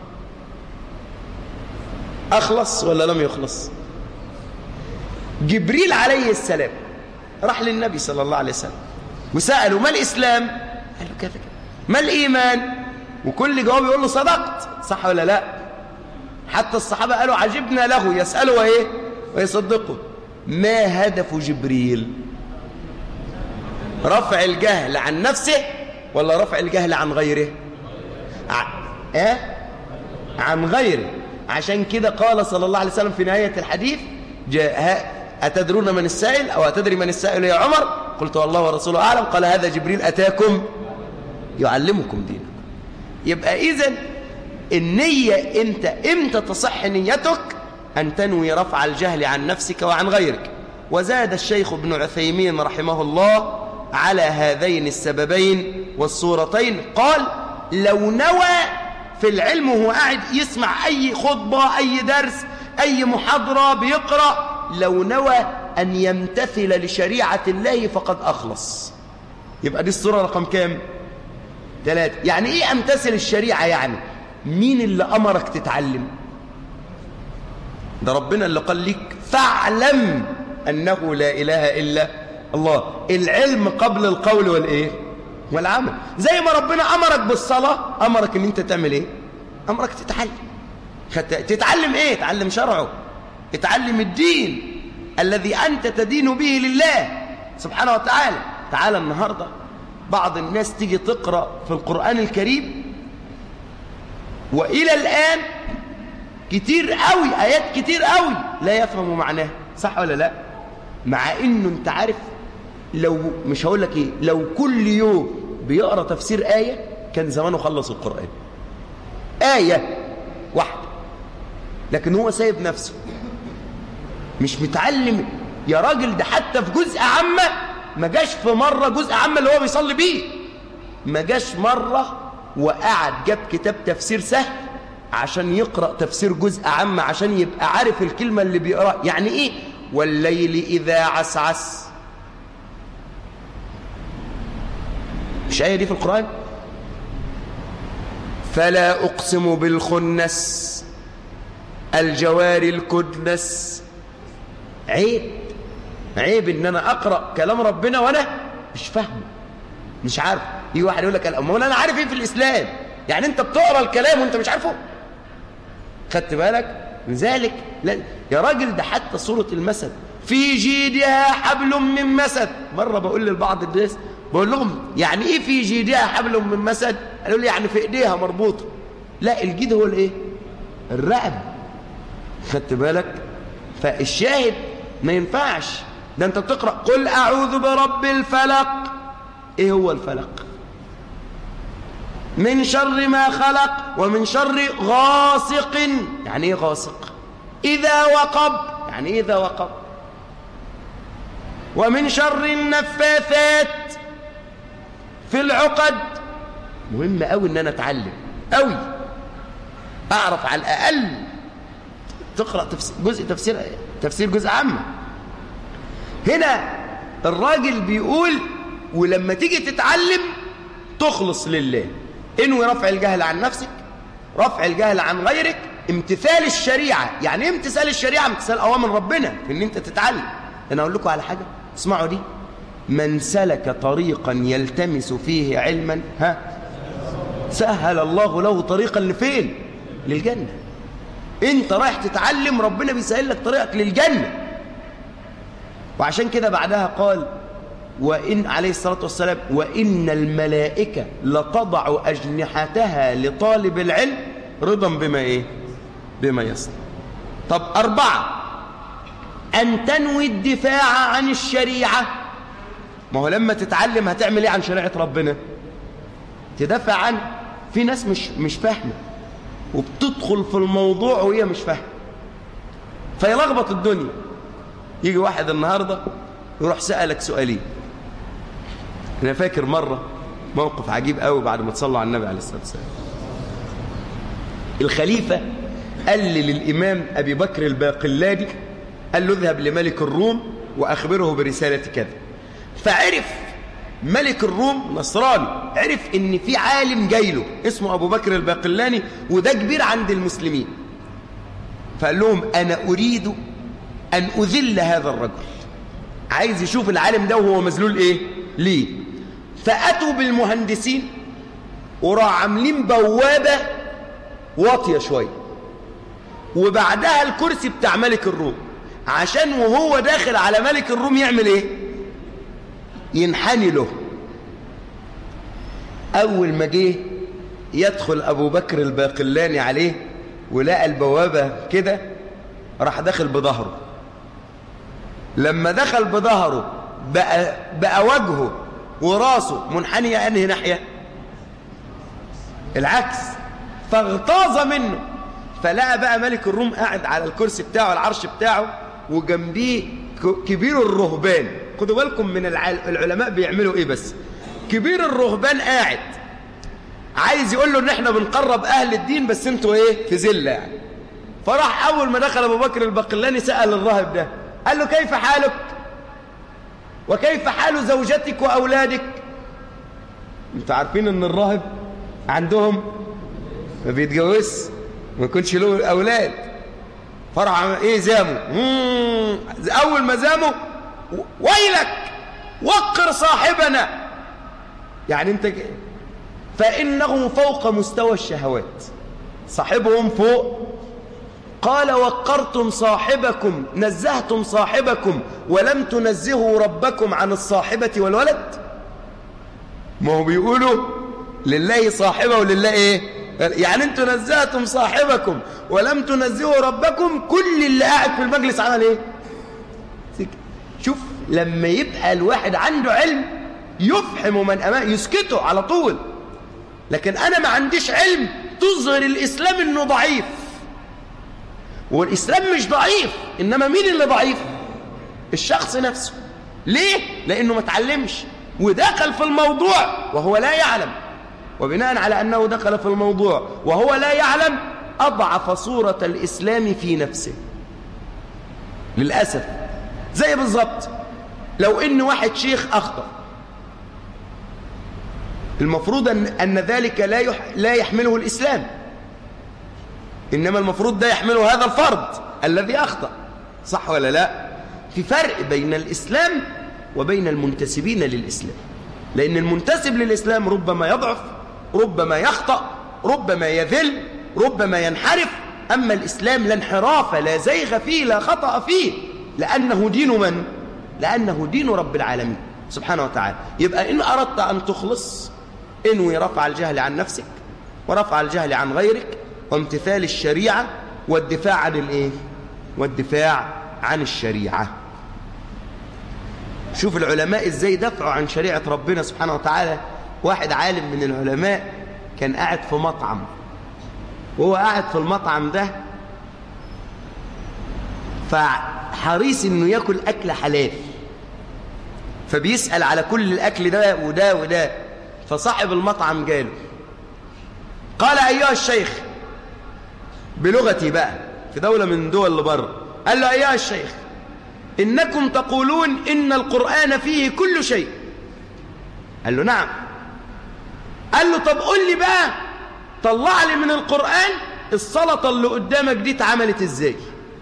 أخلص ولا لم يخلص؟ جبريل عليه السلام راح للنبي صلى الله عليه وسلم وسأله: ما الإسلام؟ قال له كذا كذا. ما الإيمان؟ وكل جواب يقول له صدقت، صح ولا لا؟ حتى الصحابة قالوا عجبنا له يسأله وإيه ويصدقه. ما هدف جبريل؟ رفع الجهل عن نفسه ولا رفع الجهل عن غيره؟ ع... إيه؟ عن غيره. عشان كده قال صلى الله عليه وسلم في نهاية الحديث: جاء أتدرون من السائل أو أتدري من السائل يا عمر؟ قلت والله ورسوله أعلم. قال: هذا جبريل أتاكم يعلمكم دينكم. يبقى إذن النية أنت إمتى تصح نيتك؟ أن تنوي رفع الجهل عن نفسك وعن غيرك. وزاد الشيخ ابن عثيمين رحمه الله على هذين السببين والصورتين، قال: لو نوى في العلم وهو قاعد يسمع أي خطبة أي درس أي محاضرة بيقرأ، لو نوى أن يمتثل لشريعة الله فقد أخلص. يبقى دي الصورة رقم كام؟ ثلاثة. يعني إيه أمتثل الشريعة؟ يعني مين اللي أمرك تتعلم؟ ده ربنا اللي قال لك فاعلم أنه لا إله إلا الله. العلم قبل القول والإيه؟ والعمل. زي ما ربنا أمرك بالصلاة أمرك أن أنت تعمل إيه؟ أمرك تتعلم. تتعلم إيه؟ تتعلم شرعه، تتعلم الدين الذي أنت تدين به لله سبحانه وتعالى. تعالى النهاردة بعض الناس تيجي تقرأ في القرآن الكريم وإلى الآن كتير قوي آيات كتير قوي لا يفهموا معناها، صح ولا لا؟ مع إنه أنت عارف لو مش هقول لك إيه، لو كل يوم بيقرأ تفسير آية كان زمانه خلص القرآن. آية واحدة، لكن هو سايب نفسه مش متعلم. يا راجل ده حتى في جزء عامة ما جاش في مرة، جزء عامة اللي هو بيصلي بيه ما جاش مرة وقعد جاب كتاب تفسير سهل عشان يقرأ تفسير جزء عامة عشان يبقى عارف الكلمة اللي بيقرأ. يعني إيه والليل إذا عسعس؟ مش آية دي في القرآن؟ فلا أقسم بالخنس الجوار الكدنس. عيب عيب ان انا اقرا كلام ربنا وانا مش فاهمه مش عارف. يجي واحد يقول لك امال انا عارف ايه في الاسلام؟ يعني انت بتقرا الكلام وانت مش عارفه؟ خدت بالك؟ لذلك لا يا راجل ده حتى سوره المسد في جيدها حبل من مسد. مره بقول لبعض الناس بقول لهم يعني ايه في جيدها حبل من مسد؟ قالوا لي يعني في ايديها مربوطه. لا، الجيد هو الايه؟ الرقبه. خدت بالك؟ فالشاهد ما ينفعش ده انت بتقرأ قل أعوذ برب الفلق. ايه هو الفلق؟ من شر ما خلق ومن شر غاسق. يعني ايه غاسق؟ إذا وقب. يعني ايه إذا وقب؟ ومن شر النفاثات في العقد. مهم قوي ان انا اتعلم قوي، اعرف على الاقل تقرأ تفسير جزء تفسير تفسير جزء عامة. هنا الراجل بيقول ولما تيجي تتعلم تخلص لله، انوي رفع الجهل عن نفسك، رفع الجهل عن غيرك، امتثال الشريعة. يعني ايه امتثال الشريعة؟ امتثال أوامر ربنا في ان انت تتعلم. انا اقول لكم على حاجة اسمعوا دي: من سلك طريقا يلتمس فيه علما ها سهل الله له طريقا لفين؟ للجنة. انت رايح تتعلم ربنا بيسهل لك طريقك للجنة. وعشان كده بعدها قال وإن عليه الصلاة والسلام وإن الملائكة لتضع أجنحتها لطالب العلم رضا بما إيه؟ بما يصنع. طب أربعة، أن تنوي الدفاع عن الشريعة. ما هو لما تتعلم هتعمل إيه عن شريعة ربنا؟ تدافع عنه. في ناس مش مش فاهمة وبتدخل في الموضوع وهي مش فاهمة فيلخبط الدنيا. يجي واحد النهاردة يروح سألك سؤالين. أنا فاكر مرة موقف عجيب قوي بعد ما تصلوا على النبي عليه الصلاة والسلام. الخليفة قال للإمام أبي بكر الباقلاني، قال له اذهب لملك الروم وأخبره برسالة كذا. فعرف ملك الروم نصراني، عرف ان في عالم جاي له اسمه أبو بكر الباقلاني وده كبير عند المسلمين. فقال لهم أنا أريد أن أذل هذا الرجل، عايز يشوف العالم ده وهو مذلول إيه ليه. فأتوا بالمهندسين وراح عاملين بوابة واطية شوية وبعدها الكرسي بتاع ملك الروم، عشان وهو داخل على ملك الروم يعمل إيه؟ ينحني له. أول ما جه يدخل أبو بكر الباقلاني عليه ولقى البوابة كده، راح داخل بظهره. لما دخل بظهره بقى, بقى وجهه وراسه منحنية أنهي ناحية؟ العكس. فاغتاظ منه، فلقى بقى ملك الروم قاعد على الكرسي بتاعه العرش بتاعه وجنبيه كبير الرهبان. خدوا بالكم من العلماء بيعملوا ايه، بس كبير الرهبان قاعد عايز يقول له ان احنا بنقرب اهل الدين بس انتوا ايه في ذله يعني. فراح اول ما دخل ابو بكر الباقلاني سأل الراهب ده، قال له كيف حالك وكيف حال زوجتك واولادك؟ انتوا عارفين ان الراهب عندهم ما بيتجوزش، ما يكونش له اولاد. فرح ايه زامه، اول ما زامه ويلك وقر صاحبنا، يعني انت فإنه فوق مستوى الشهوات، صاحبهم فوق. قال وقرتم صاحبكم، نزهتم صاحبكم ولم تنزهوا ربكم عن الصاحبة والولد. ما هو بيقولوا لله صاحبة ولله ايه، يعني انتوا نزهتم صاحبكم ولم تنزهوا ربكم. كل اللي قاعد في المجلس عمل ايه؟ شوف لما يبقى الواحد عنده علم يفحم من أمامه يسكته على طول. لكن أنا ما عنديش علم تظهر الإسلام إنه ضعيف، والإسلام مش ضعيف، إنما مين اللي ضعيف؟ الشخص نفسه. ليه؟ لأنه ما تعلمش ودخل في الموضوع وهو لا يعلم، وبناء على أنه دخل في الموضوع وهو لا يعلم أضعف صورة الإسلام في نفسه للأسف. زي بالضبط لو إن واحد شيخ أخطأ، المفروض أن, أن ذلك لا, يح لا يحمله الإسلام، إنما المفروض ده يحمله هذا الفرد الذي أخطأ، صح ولا لا؟ في فرق بين الإسلام وبين المنتسبين للإسلام، لأن المنتسب للإسلام ربما يضعف، ربما يخطأ، ربما يذل، ربما ينحرف. أما الإسلام لا انحراف لا زيغ فيه لا خطأ فيه، لأنه دين من؟ لأنه دين رب العالمين سبحانه وتعالى. يبقى إن أردت أن تخلص انوي رفع الجهل عن نفسك ورفع الجهل عن غيرك وامتثال الشريعة والدفاع عن الإيه؟ والدفاع عن الشريعة. شوف العلماء إزاي دفعوا عن شريعة ربنا سبحانه وتعالى. واحد عالم من العلماء كان قاعد في مطعم، وهو قاعد في المطعم ده فحريص إنه يأكل أكل حلال، فبيسأل على كل الأكل ده وده وده. فصاحب المطعم جاله قال أيها الشيخ، بلغتي بقى في دولة من دول اللي بره، قال له أيها الشيخ إنكم تقولون إن القرآن فيه كل شيء. قال له نعم. قال له طب قل لي بقى، طلع لي من القرآن السلطة اللي قدامك دي اتعملت ازاي.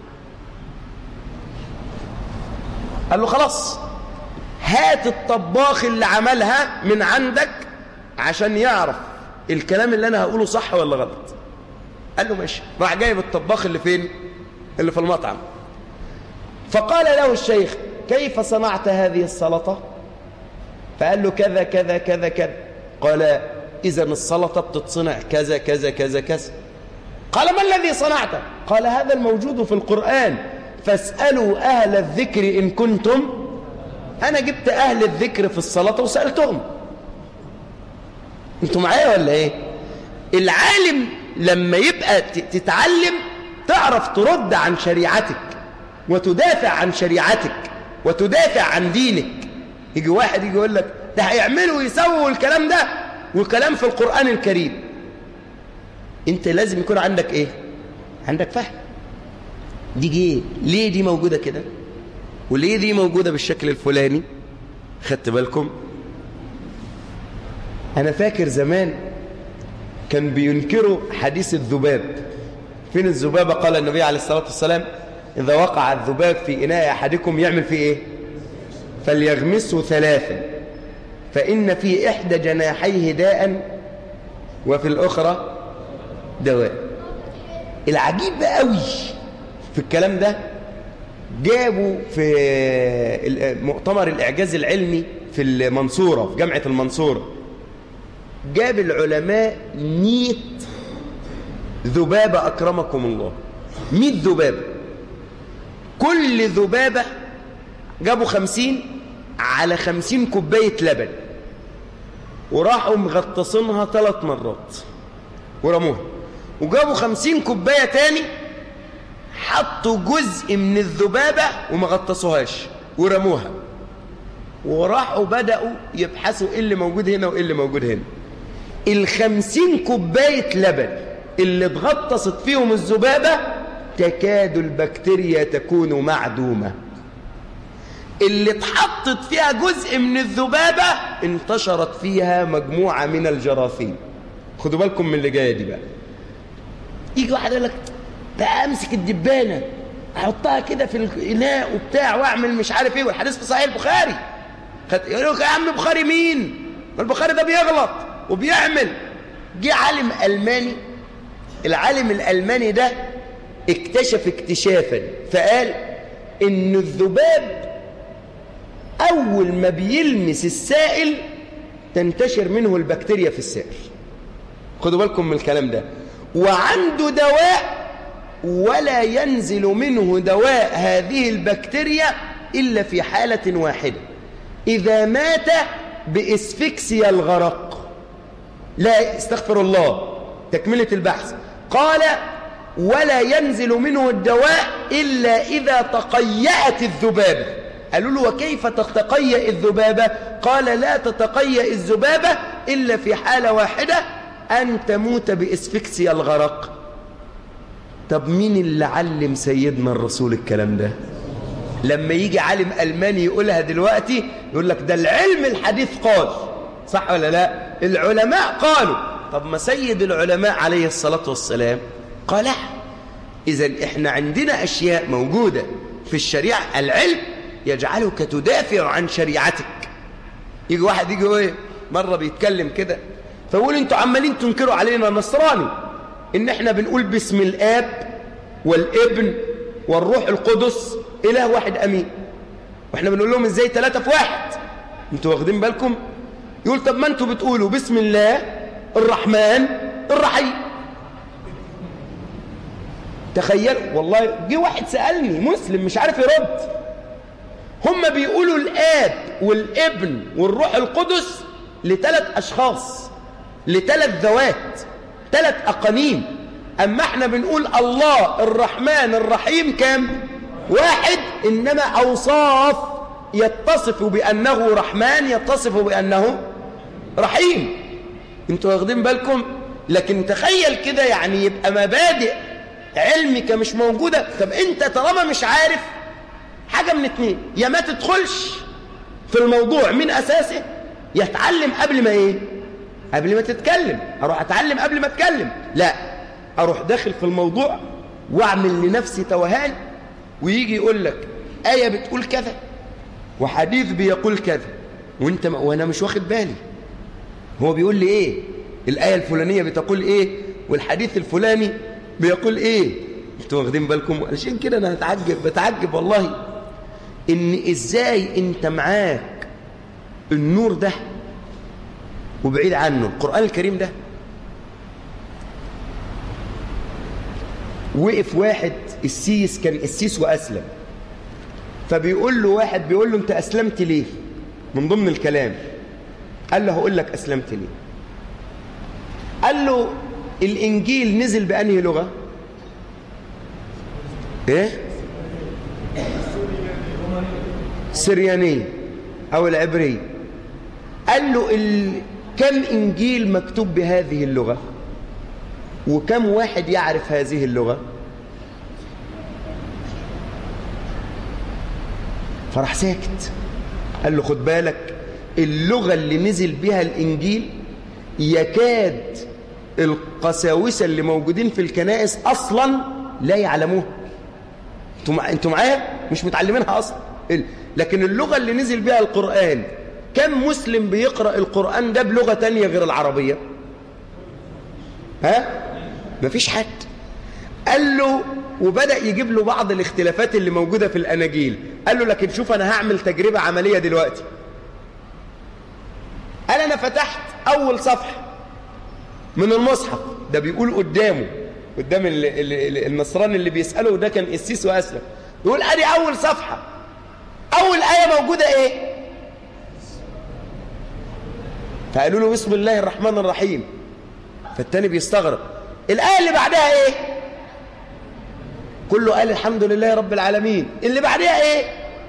قال له خلاص هات الطباخ اللي عملها من عندك عشان يعرف الكلام اللي انا هقوله صح ولا غلط. قال له ماشي. راح جايب الطباخ اللي فين؟ اللي في المطعم. فقال له الشيخ كيف صنعت هذه السلطة؟ فقال له كذا كذا كذا كذا. قال إذن السلطة بتتصنع كذا كذا كذا كذا. قال ما الذي صنعته؟ قال هذا الموجود في القرآن، فاسألوا أهل الذكر إن كنتم. أنا جبت أهل الذكر في السلطة وسألتهم. أنتم معايا ولا إيه؟ العالم لما يبقى تتعلم تعرف ترد عن شريعتك، وتدافع عن شريعتك وتدافع عن دينك. يجي واحد يجي يقول لك ده هيعملوا ويسووا الكلام ده والكلام في القرآن الكريم. انت لازم يكون عندك ايه؟ عندك فهم. دي ايه؟ ليه دي موجودة كده وليه دي موجودة بالشكل الفلاني؟ خدت بالكم؟ انا فاكر زمان كان بينكروا حديث الذباب. فين الذبابة؟ قال النبي عليه الصلاة والسلام إذا وقع الذباب في إناء أحدكم يعمل فيه إيه؟ فليغمسه ثلاثا فإن في إحدى جناحيه داء وفي الأخرى دواء. العجيب قوي في الكلام ده جابوا في مؤتمر الإعجاز العلمي في المنصورة في جامعة المنصورة، جاب العلماء مئة ذبابة أكرمكم الله، مئة ذبابة، كل ذبابة جابوا خمسين على خمسين كوباية لبن وراحوا مغطسينها ثلاث مرات ورموها، وجابوا خمسين كوباية تاني حطوا جزء من الذبابة وما غطسوهاش ورموها، وراحوا بدأوا يبحثوا ايه اللي موجود هنا وايه اللي موجود هنا. الخمسين كوباية لبن اللي اتغطست فيهم الذبابة تكاد البكتيريا تكون معدومة، اللي اتحطت فيها جزء من الذبابة انتشرت فيها مجموعة من الجراثيم. خدوا بالكم من اللي جاية دي بقى. يجي واحد يقول لك بقى امسك الدبانة احطها كده في الاناء وبتاع واعمل مش عارف ايه، والحديث في صحيح البخاري. يقول لك يا عم البخاري مين؟ البخاري ده بيغلط وبيعمل. جه عالم ألماني، العالم الألماني ده اكتشف اكتشافا فقال ان الذباب اول ما بيلمس السائل تنتشر منه البكتيريا في السائل. خدوا بالكم من الكلام ده. وعنده دواء ولا ينزل منه دواء هذه البكتيريا إلا في حالة واحدة، إذا مات بإسفكسيا الغرق. لا استغفر الله، تكملة البحث قال ولا ينزل منه الدواء إلا إذا تقيأت الذبابة. قالوا له وكيف تتقيأ الذبابة؟ قال لا تتقيأ الذبابة إلا في حالة واحدة، أن تموت بإسفكسيا الغرق. طب مين اللي علم سيدنا الرسول الكلام ده؟ لما يجي عالم ألماني يقولها دلوقتي يقول لك ده العلم الحديث قال، صح ولا لا؟ العلماء قالوا. طب ما سيد العلماء عليه الصلاة والسلام قال. إذن إحنا عندنا أشياء موجودة في الشريعة، العلم يجعلك تدافع عن شريعتك. يجي واحد يجي ايه مرة بيتكلم كده فيقول انتوا عمالين تنكروا علينا نصراني ان احنا بنقول باسم الآب والابن والروح القدس إله واحد أمين، واحنا بنقول لهم ازاي ثلاثة في واحد؟ انتوا واخدين بالكم؟ يقول طب ما انتوا بتقولوا باسم الله الرحمن الرحيم. تخيل والله، جه واحد سألني مسلم مش عارف يرد. هم بيقولوا الآب والابن والروح القدس لثلاث أشخاص، لثلاث ذوات، ثلاث أقانيم. أما احنا بنقول الله الرحمن الرحيم كام؟ واحد، إنما أوصاف يتصف بأنه رحمن يتصف بأنه رحيم. انتوا واخدين بالكم؟ لكن تخيل كده يعني يبقى مبادئ علمك مش موجودة. طب انت طالما مش عارف حاجة من اتنين، يا ما تدخلش في الموضوع من أساسه، يتعلم قبل ما ايه؟ قبل ما تتكلم. اروح اتعلم قبل ما اتكلم؟ لا، اروح داخل في الموضوع واعمل لنفسي توهان، ويجي يقول لك آية بتقول كذا وحديث بيقول كذا وانت م... وانا مش واخد بالي هو بيقول لي ايه، الآية الفلانية بتقول ايه والحديث الفلاني بيقول ايه. انتوا واخدين بالكم؟ عشان كده انا هتعجب بتعجب والله ان ازاي انت معاك النور ده وبعيد عنه القرآن الكريم ده. وقف واحد السيس، كان السيس وأسلم، فبيقول له واحد بيقول له انت أسلمت ليه؟ من ضمن الكلام قال له هقول لك أسلمت ليه. قال له الإنجيل نزل بأنهي لغة؟ ايه؟ السريانية أو العبرية. قال له ال... كم إنجيل مكتوب بهذه اللغة وكم واحد يعرف هذه اللغة؟ فراح ساكت. قال له خد بالك اللغة اللي نزل بها الإنجيل يكاد القساوسة اللي موجودين في الكنائس أصلا لا يعلموها. انتوا معايا؟ مش متعلمينها أصلا. لكن اللغة اللي نزل بها القرآن كم مسلم بيقرأ القرآن ده بلغة تانية غير العربية؟ ها؟ مفيش حد. قال له وبدأ يجيب له بعض الاختلافات اللي موجودة في الأناجيل. قال له لكن شوف أنا هعمل تجربة عملية دلوقتي. قال أنا فتحت أول صفحة من المصحف ده بيقول قدامه قدام ال ال ال النصراني اللي بيسأله ده كان قسيس وأسلم. يقول أدي أول صفحة أول آية موجودة إيه؟ فقالوا له بسم الله الرحمن الرحيم. فالتاني بيستغرب الآية اللي بعدها إيه؟ كله قال الحمد لله رب العالمين. اللي بعدها إيه؟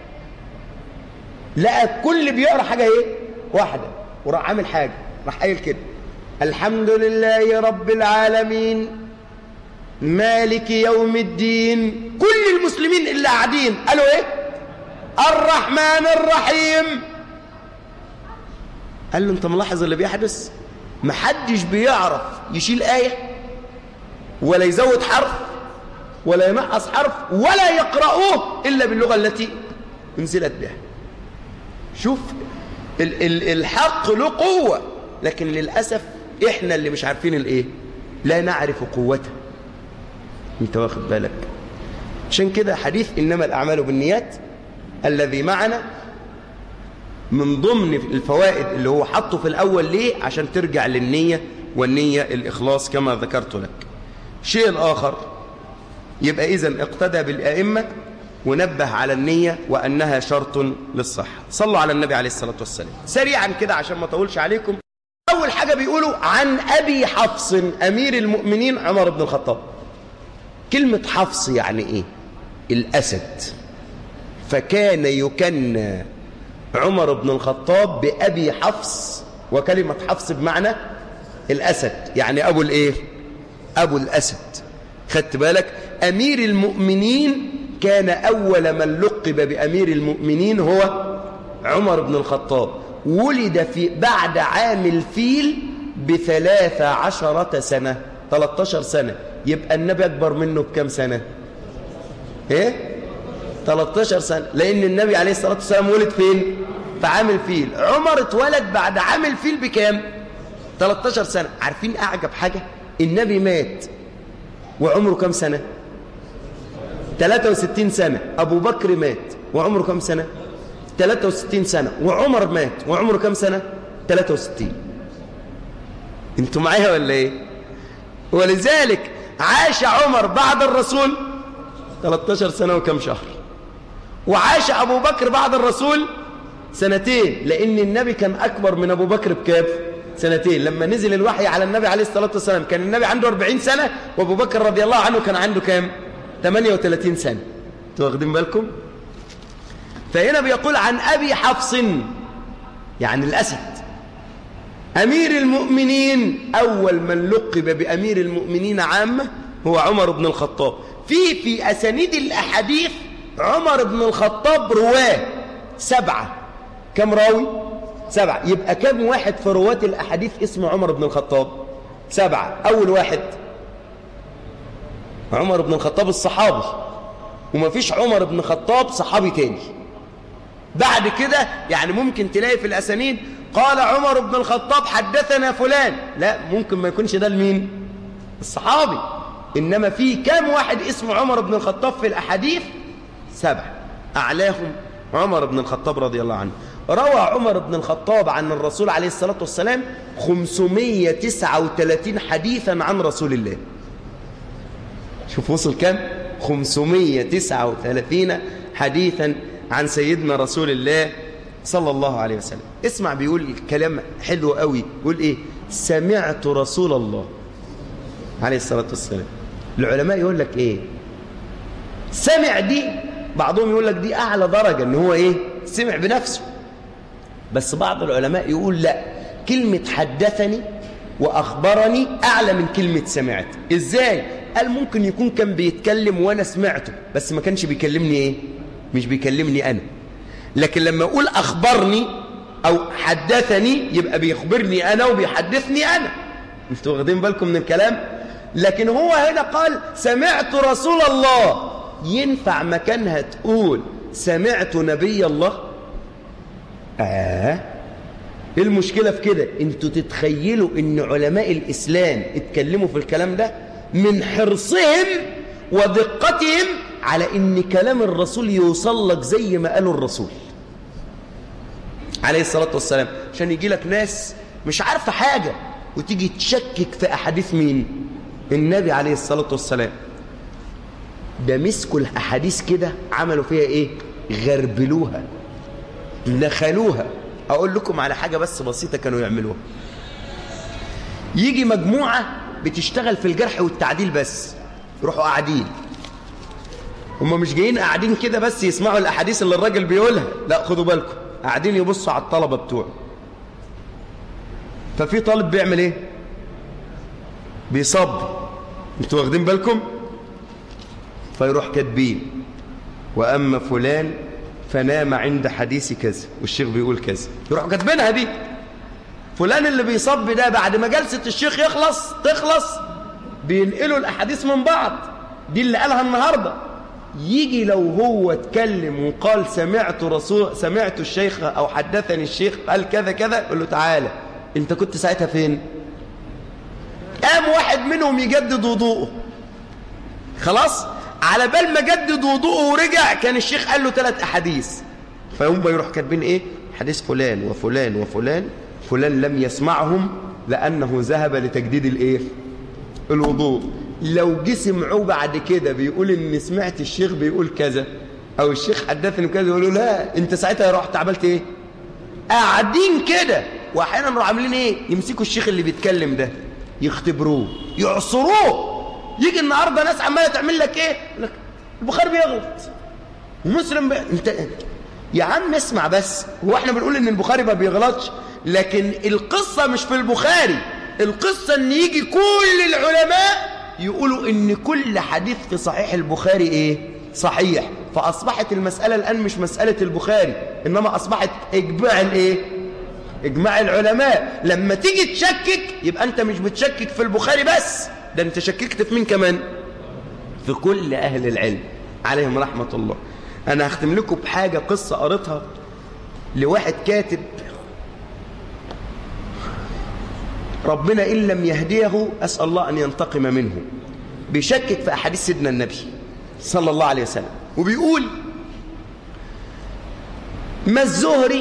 لقى كل بيقرأ حاجة إيه؟ واحدة. وراح عامل حاجة راح قايل كده الحمد لله رب العالمين مالك يوم الدين. كل المسلمين اللي قاعدين قالوا إيه؟ الرحمن الرحيم. قال له انت ملاحظ اللي بيحدث؟ محدش بيعرف يشيل آية ولا يزود حرف ولا ينقص حرف ولا يقرأوه إلا باللغة التي انزلت بها. شوف ال ال الحق له قوة، لكن للأسف إحنا اللي مش عارفين الإيه، لا نعرف قوته. انت واخد بالك؟ عشان كده حديث إنما الأعمال بالنيات الذي معنا من ضمن الفوائد اللي هو حطه في الأول ليه؟ عشان ترجع للنية، والنية الإخلاص كما ذكرت لك. شيء الآخر يبقى إذن اقتدى بالأئمة ونبه على النية وأنها شرط للصحة. صلوا على النبي عليه الصلاة والسلام. سريعا كده عشان ما أطولش عليكم. أول حاجة بيقولوا عن أبي حفص أمير المؤمنين عمر بن الخطاب. كلمة حفص يعني إيه؟ الأسد. فكان يكنى عمر بن الخطاب بأبي حفص، وكلمة حفص بمعنى الأسد، يعني أبو الإيه؟ أبو الأسد. خدت بالك؟ أمير المؤمنين كان أول من لقب بأمير المؤمنين هو عمر بن الخطاب. ولد في بعد عام الفيل بثلاث عشرة سنة، ثلاثة عشر سنة. يبقى النبي أكبر منه بكم سنة؟ إيه؟ ثلاثة عشر سنة، لأن النبي عليه الصلاة والسلام ولد فين؟ في عام الفيل. عمر اتولد بعد عام الفيل بكام؟ ثلاثة عشر سنة. عارفين أعجب حاجة؟ النبي مات وعمره كم سنة؟ ثلاثة وستين سنة. أبو بكر مات وعمره كم سنة؟ ثلاثة وستين سنة. وعمر مات وعمره كم سنة؟ ثلاثة وستين. انتوا معايا ولا ايه؟ ولذلك عاش عمر بعد الرسول ثلاثة عشر سنة وكم شهر، وعاش أبو بكر بعد الرسول سنتين، لأن النبي كان أكبر من أبو بكر بكام؟ سنتين. لما نزل الوحي على النبي عليه الصلاة والسلام كان النبي عنده أربعين سنة، وأبو بكر رضي الله عنه كان عنده كام؟ ثمانية وثلاثين سنة. انتوا واخدين بالكم؟ فهنا بيقول عن أبي حفص يعني الأسد أمير المؤمنين. أول من لقب بأمير المؤمنين عامة هو عمر بن الخطاب. في في أسانيد الأحاديث عمر بن الخطاب رواه سبعة. كم راوي؟ سبعة. يبقى كم واحد في رواة الأحاديث اسمه عمر بن الخطاب؟ سبعة. أول واحد عمر بن الخطاب الصحابي، وما فيش عمر بن الخطاب صحابي تاني بعد كده. يعني ممكن تلاقي في الأسانيد قال عمر بن الخطاب حدثنا فلان، لا، ممكن ما يكونش ده المين؟ الصحابي. إنما في كام واحد اسمه عمر بن الخطاب في الأحاديث؟ سبعة. أعلاهم عمر بن الخطاب رضي الله عنه. روى عمر بن الخطاب عن الرسول عليه الصلاة والسلام خمسمائة وتسعة وثلاثين حديثا عن رسول الله. شوف وصل كم؟ خمسمائة وتسعة وثلاثين حديثا عن سيدنا رسول الله صلى الله عليه وسلم. اسمع بيقول كلام حلو قوي. بيقول ايه؟ سمعت رسول الله عليه الصلاة والسلام. العلماء يقول لك ايه؟ سمع دي بعضهم يقول لك دي اعلى درجة، ان هو ايه؟ سمع بنفسه. بس بعض العلماء يقول لا، كلمة حدثني وأخبرني أعلى من كلمة سمعت. إزاي؟ قال ممكن يكون كان بيتكلم وأنا سمعته بس ما كانش بيكلمني إيه؟ مش بيكلمني أنا. لكن لما أقول أخبرني أو حدثني يبقى بيخبرني أنا وبيحدثني أنا. انتوا واخدين بالكم من الكلام؟ لكن هو هنا قال سمعت رسول الله، ينفع مكانها تقول سمعت نبي الله؟ آه ايه المشكلة في كده؟ انتوا تتخيلوا ان علماء الإسلام اتكلموا في الكلام ده من حرصهم ودقتهم على ان كلام الرسول يوصل لك زي ما قالوا الرسول عليه الصلاة والسلام، عشان يجي لك ناس مش عارفة حاجة وتيجي تشكك في أحاديث مين؟ النبي عليه الصلاة والسلام. ده مسكوا الأحاديث كده عملوا فيها إيه؟ غربلوها، نخلوها. أقول لكم على حاجة بس بسيطة كانوا يعملوها. يجي مجموعة بتشتغل في الجرح والتعديل بس، يروحوا قاعدين، هم مش جايين قاعدين كده بس يسمعوا الأحاديث اللي الراجل بيقولها، لا خدوا بالكم، قاعدين يبصوا على الطلبة بتوعه. ففي طالب بيعمل ايه؟ بيصب، انتوا واخدين بالكم؟ فيروح كاتبين وأما فلان فنام عند حديث كذا والشيخ بيقول كذا، يروحوا كاتبينها دي. فلان اللي بيصب ده بعد ما جلسة الشيخ يخلص تخلص بينقلوا الأحاديث من بعض، دي اللي قالها النهاردة. يجي لو هو اتكلم وقال سمعت رسول سمعت الشيخ أو حدثني الشيخ قال كذا كذا، يقول له تعالى انت كنت ساعتها فين؟ قام واحد منهم يجدد وضوءه، خلاص على بال ما جدد وضوءه ورجع كان الشيخ قال له ثلاث أحاديث، فهم بيروح كاتبين ايه؟ حديث فلان وفلان وفلان، فلان لم يسمعهم لأنه ذهب لتجديد الايه؟ الوضوء. لو جه سمعوه بعد كده بيقول ان سمعت الشيخ بيقول كذا او الشيخ حدثني كذا، يقولوا لا انت ساعتها رحت عملت ايه؟ قاعدين كده. واحيانا نروح عاملين ايه؟ يمسكوا الشيخ اللي بيتكلم ده يختبروه يعصروه. يجي النهارده ناس عماله تعمل لك ايه؟ لك البخاري بيغلط ومسلم بي... انت يا عم اسمع بس، هو احنا بنقول ان البخاري ما بيغلطش، لكن القصه مش في البخاري، القصه ان يجي كل العلماء يقولوا ان كل حديث في صحيح البخاري ايه؟ صحيح. فاصبحت المساله الان مش مساله البخاري، انما اصبحت اجماع الايه؟ اجماع العلماء. لما تيجي تشكك يبقى انت مش بتشكك في البخاري بس، ده انت شككت في مين كمان؟ في كل اهل العلم عليهم رحمه الله. انا هختم لكم بحاجه، قصه قريتها لواحد كاتب ربنا إن لم يهديه أسأل الله أن ينتقم منه، بيشكك في أحاديث سيدنا النبي صلى الله عليه وسلم، وبيقول ما الزهري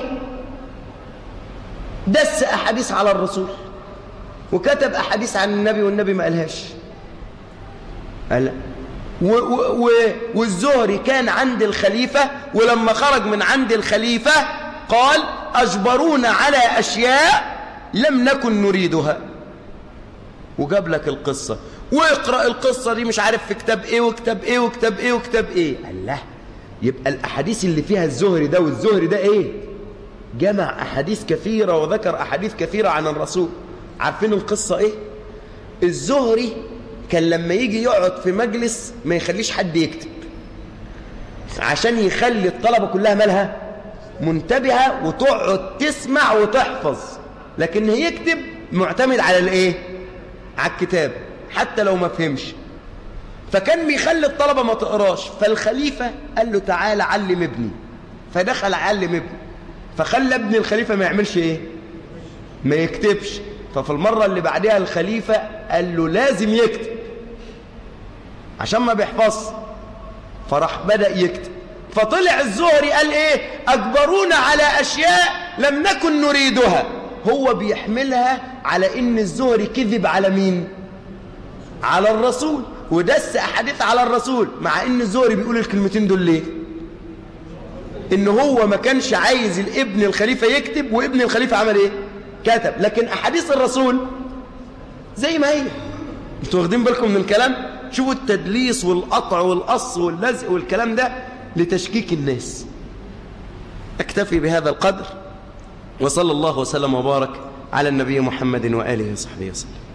دس أحاديث على الرسول وكتب أحاديث عن النبي والنبي ما قالهاش. قال و و و والزهري كان عند الخليفة، ولما خرج من عند الخليفة قال أجبرونا على أشياء لم نكن نريدها، وجاب لك القصة، واقرأ القصة دي مش عارف في كتاب ايه وكتاب ايه وكتاب ايه وكتاب ايه. الله، يبقى الأحاديث اللي فيها الزهري ده، والزهري ده ايه؟ جمع أحاديث كثيرة وذكر أحاديث كثيرة عن الرسول. عارفين القصة ايه؟ الزهري كان لما يجي يقعد في مجلس ما يخليش حد يكتب، عشان يخلي الطلبة كلها مالها منتبهة وتقعد تسمع وتحفظ، لكن يكتب معتمد على الايه؟ على الكتاب حتى لو ما فهمش. فكان بيخلي الطلبة ما تقراش، فالخليفة قال له تعالى علم ابني، فدخل علم ابني، فخلى ابن الخليفة ما يعملش ايه؟ ما يكتبش. ففي المرة اللي بعدها الخليفة قال له لازم يكتب عشان ما بيحفظ، فراح بدأ يكتب. فطلع الزهري قال ايه؟ أجبرونا على أشياء لم نكن نريدها. هو بيحملها على ان الزهري كذب على مين؟ على الرسول، ودس أحاديث على الرسول، مع ان الزهري بيقول الكلمتين دول ليه؟ ان هو ما كانش عايز الابن الخليفة يكتب، وابن الخليفة عمل ايه؟ كتب. لكن أحاديث الرسول زي ما هي. انتوا واخدين بالكم من الكلام؟ شوفوا التدليس والقطع والقص واللزق والكلام ده لتشكيك الناس. أكتفي بهذا القدر، وصلى الله وسلم وبارك على النبي محمد وآله وصحبه وسلم.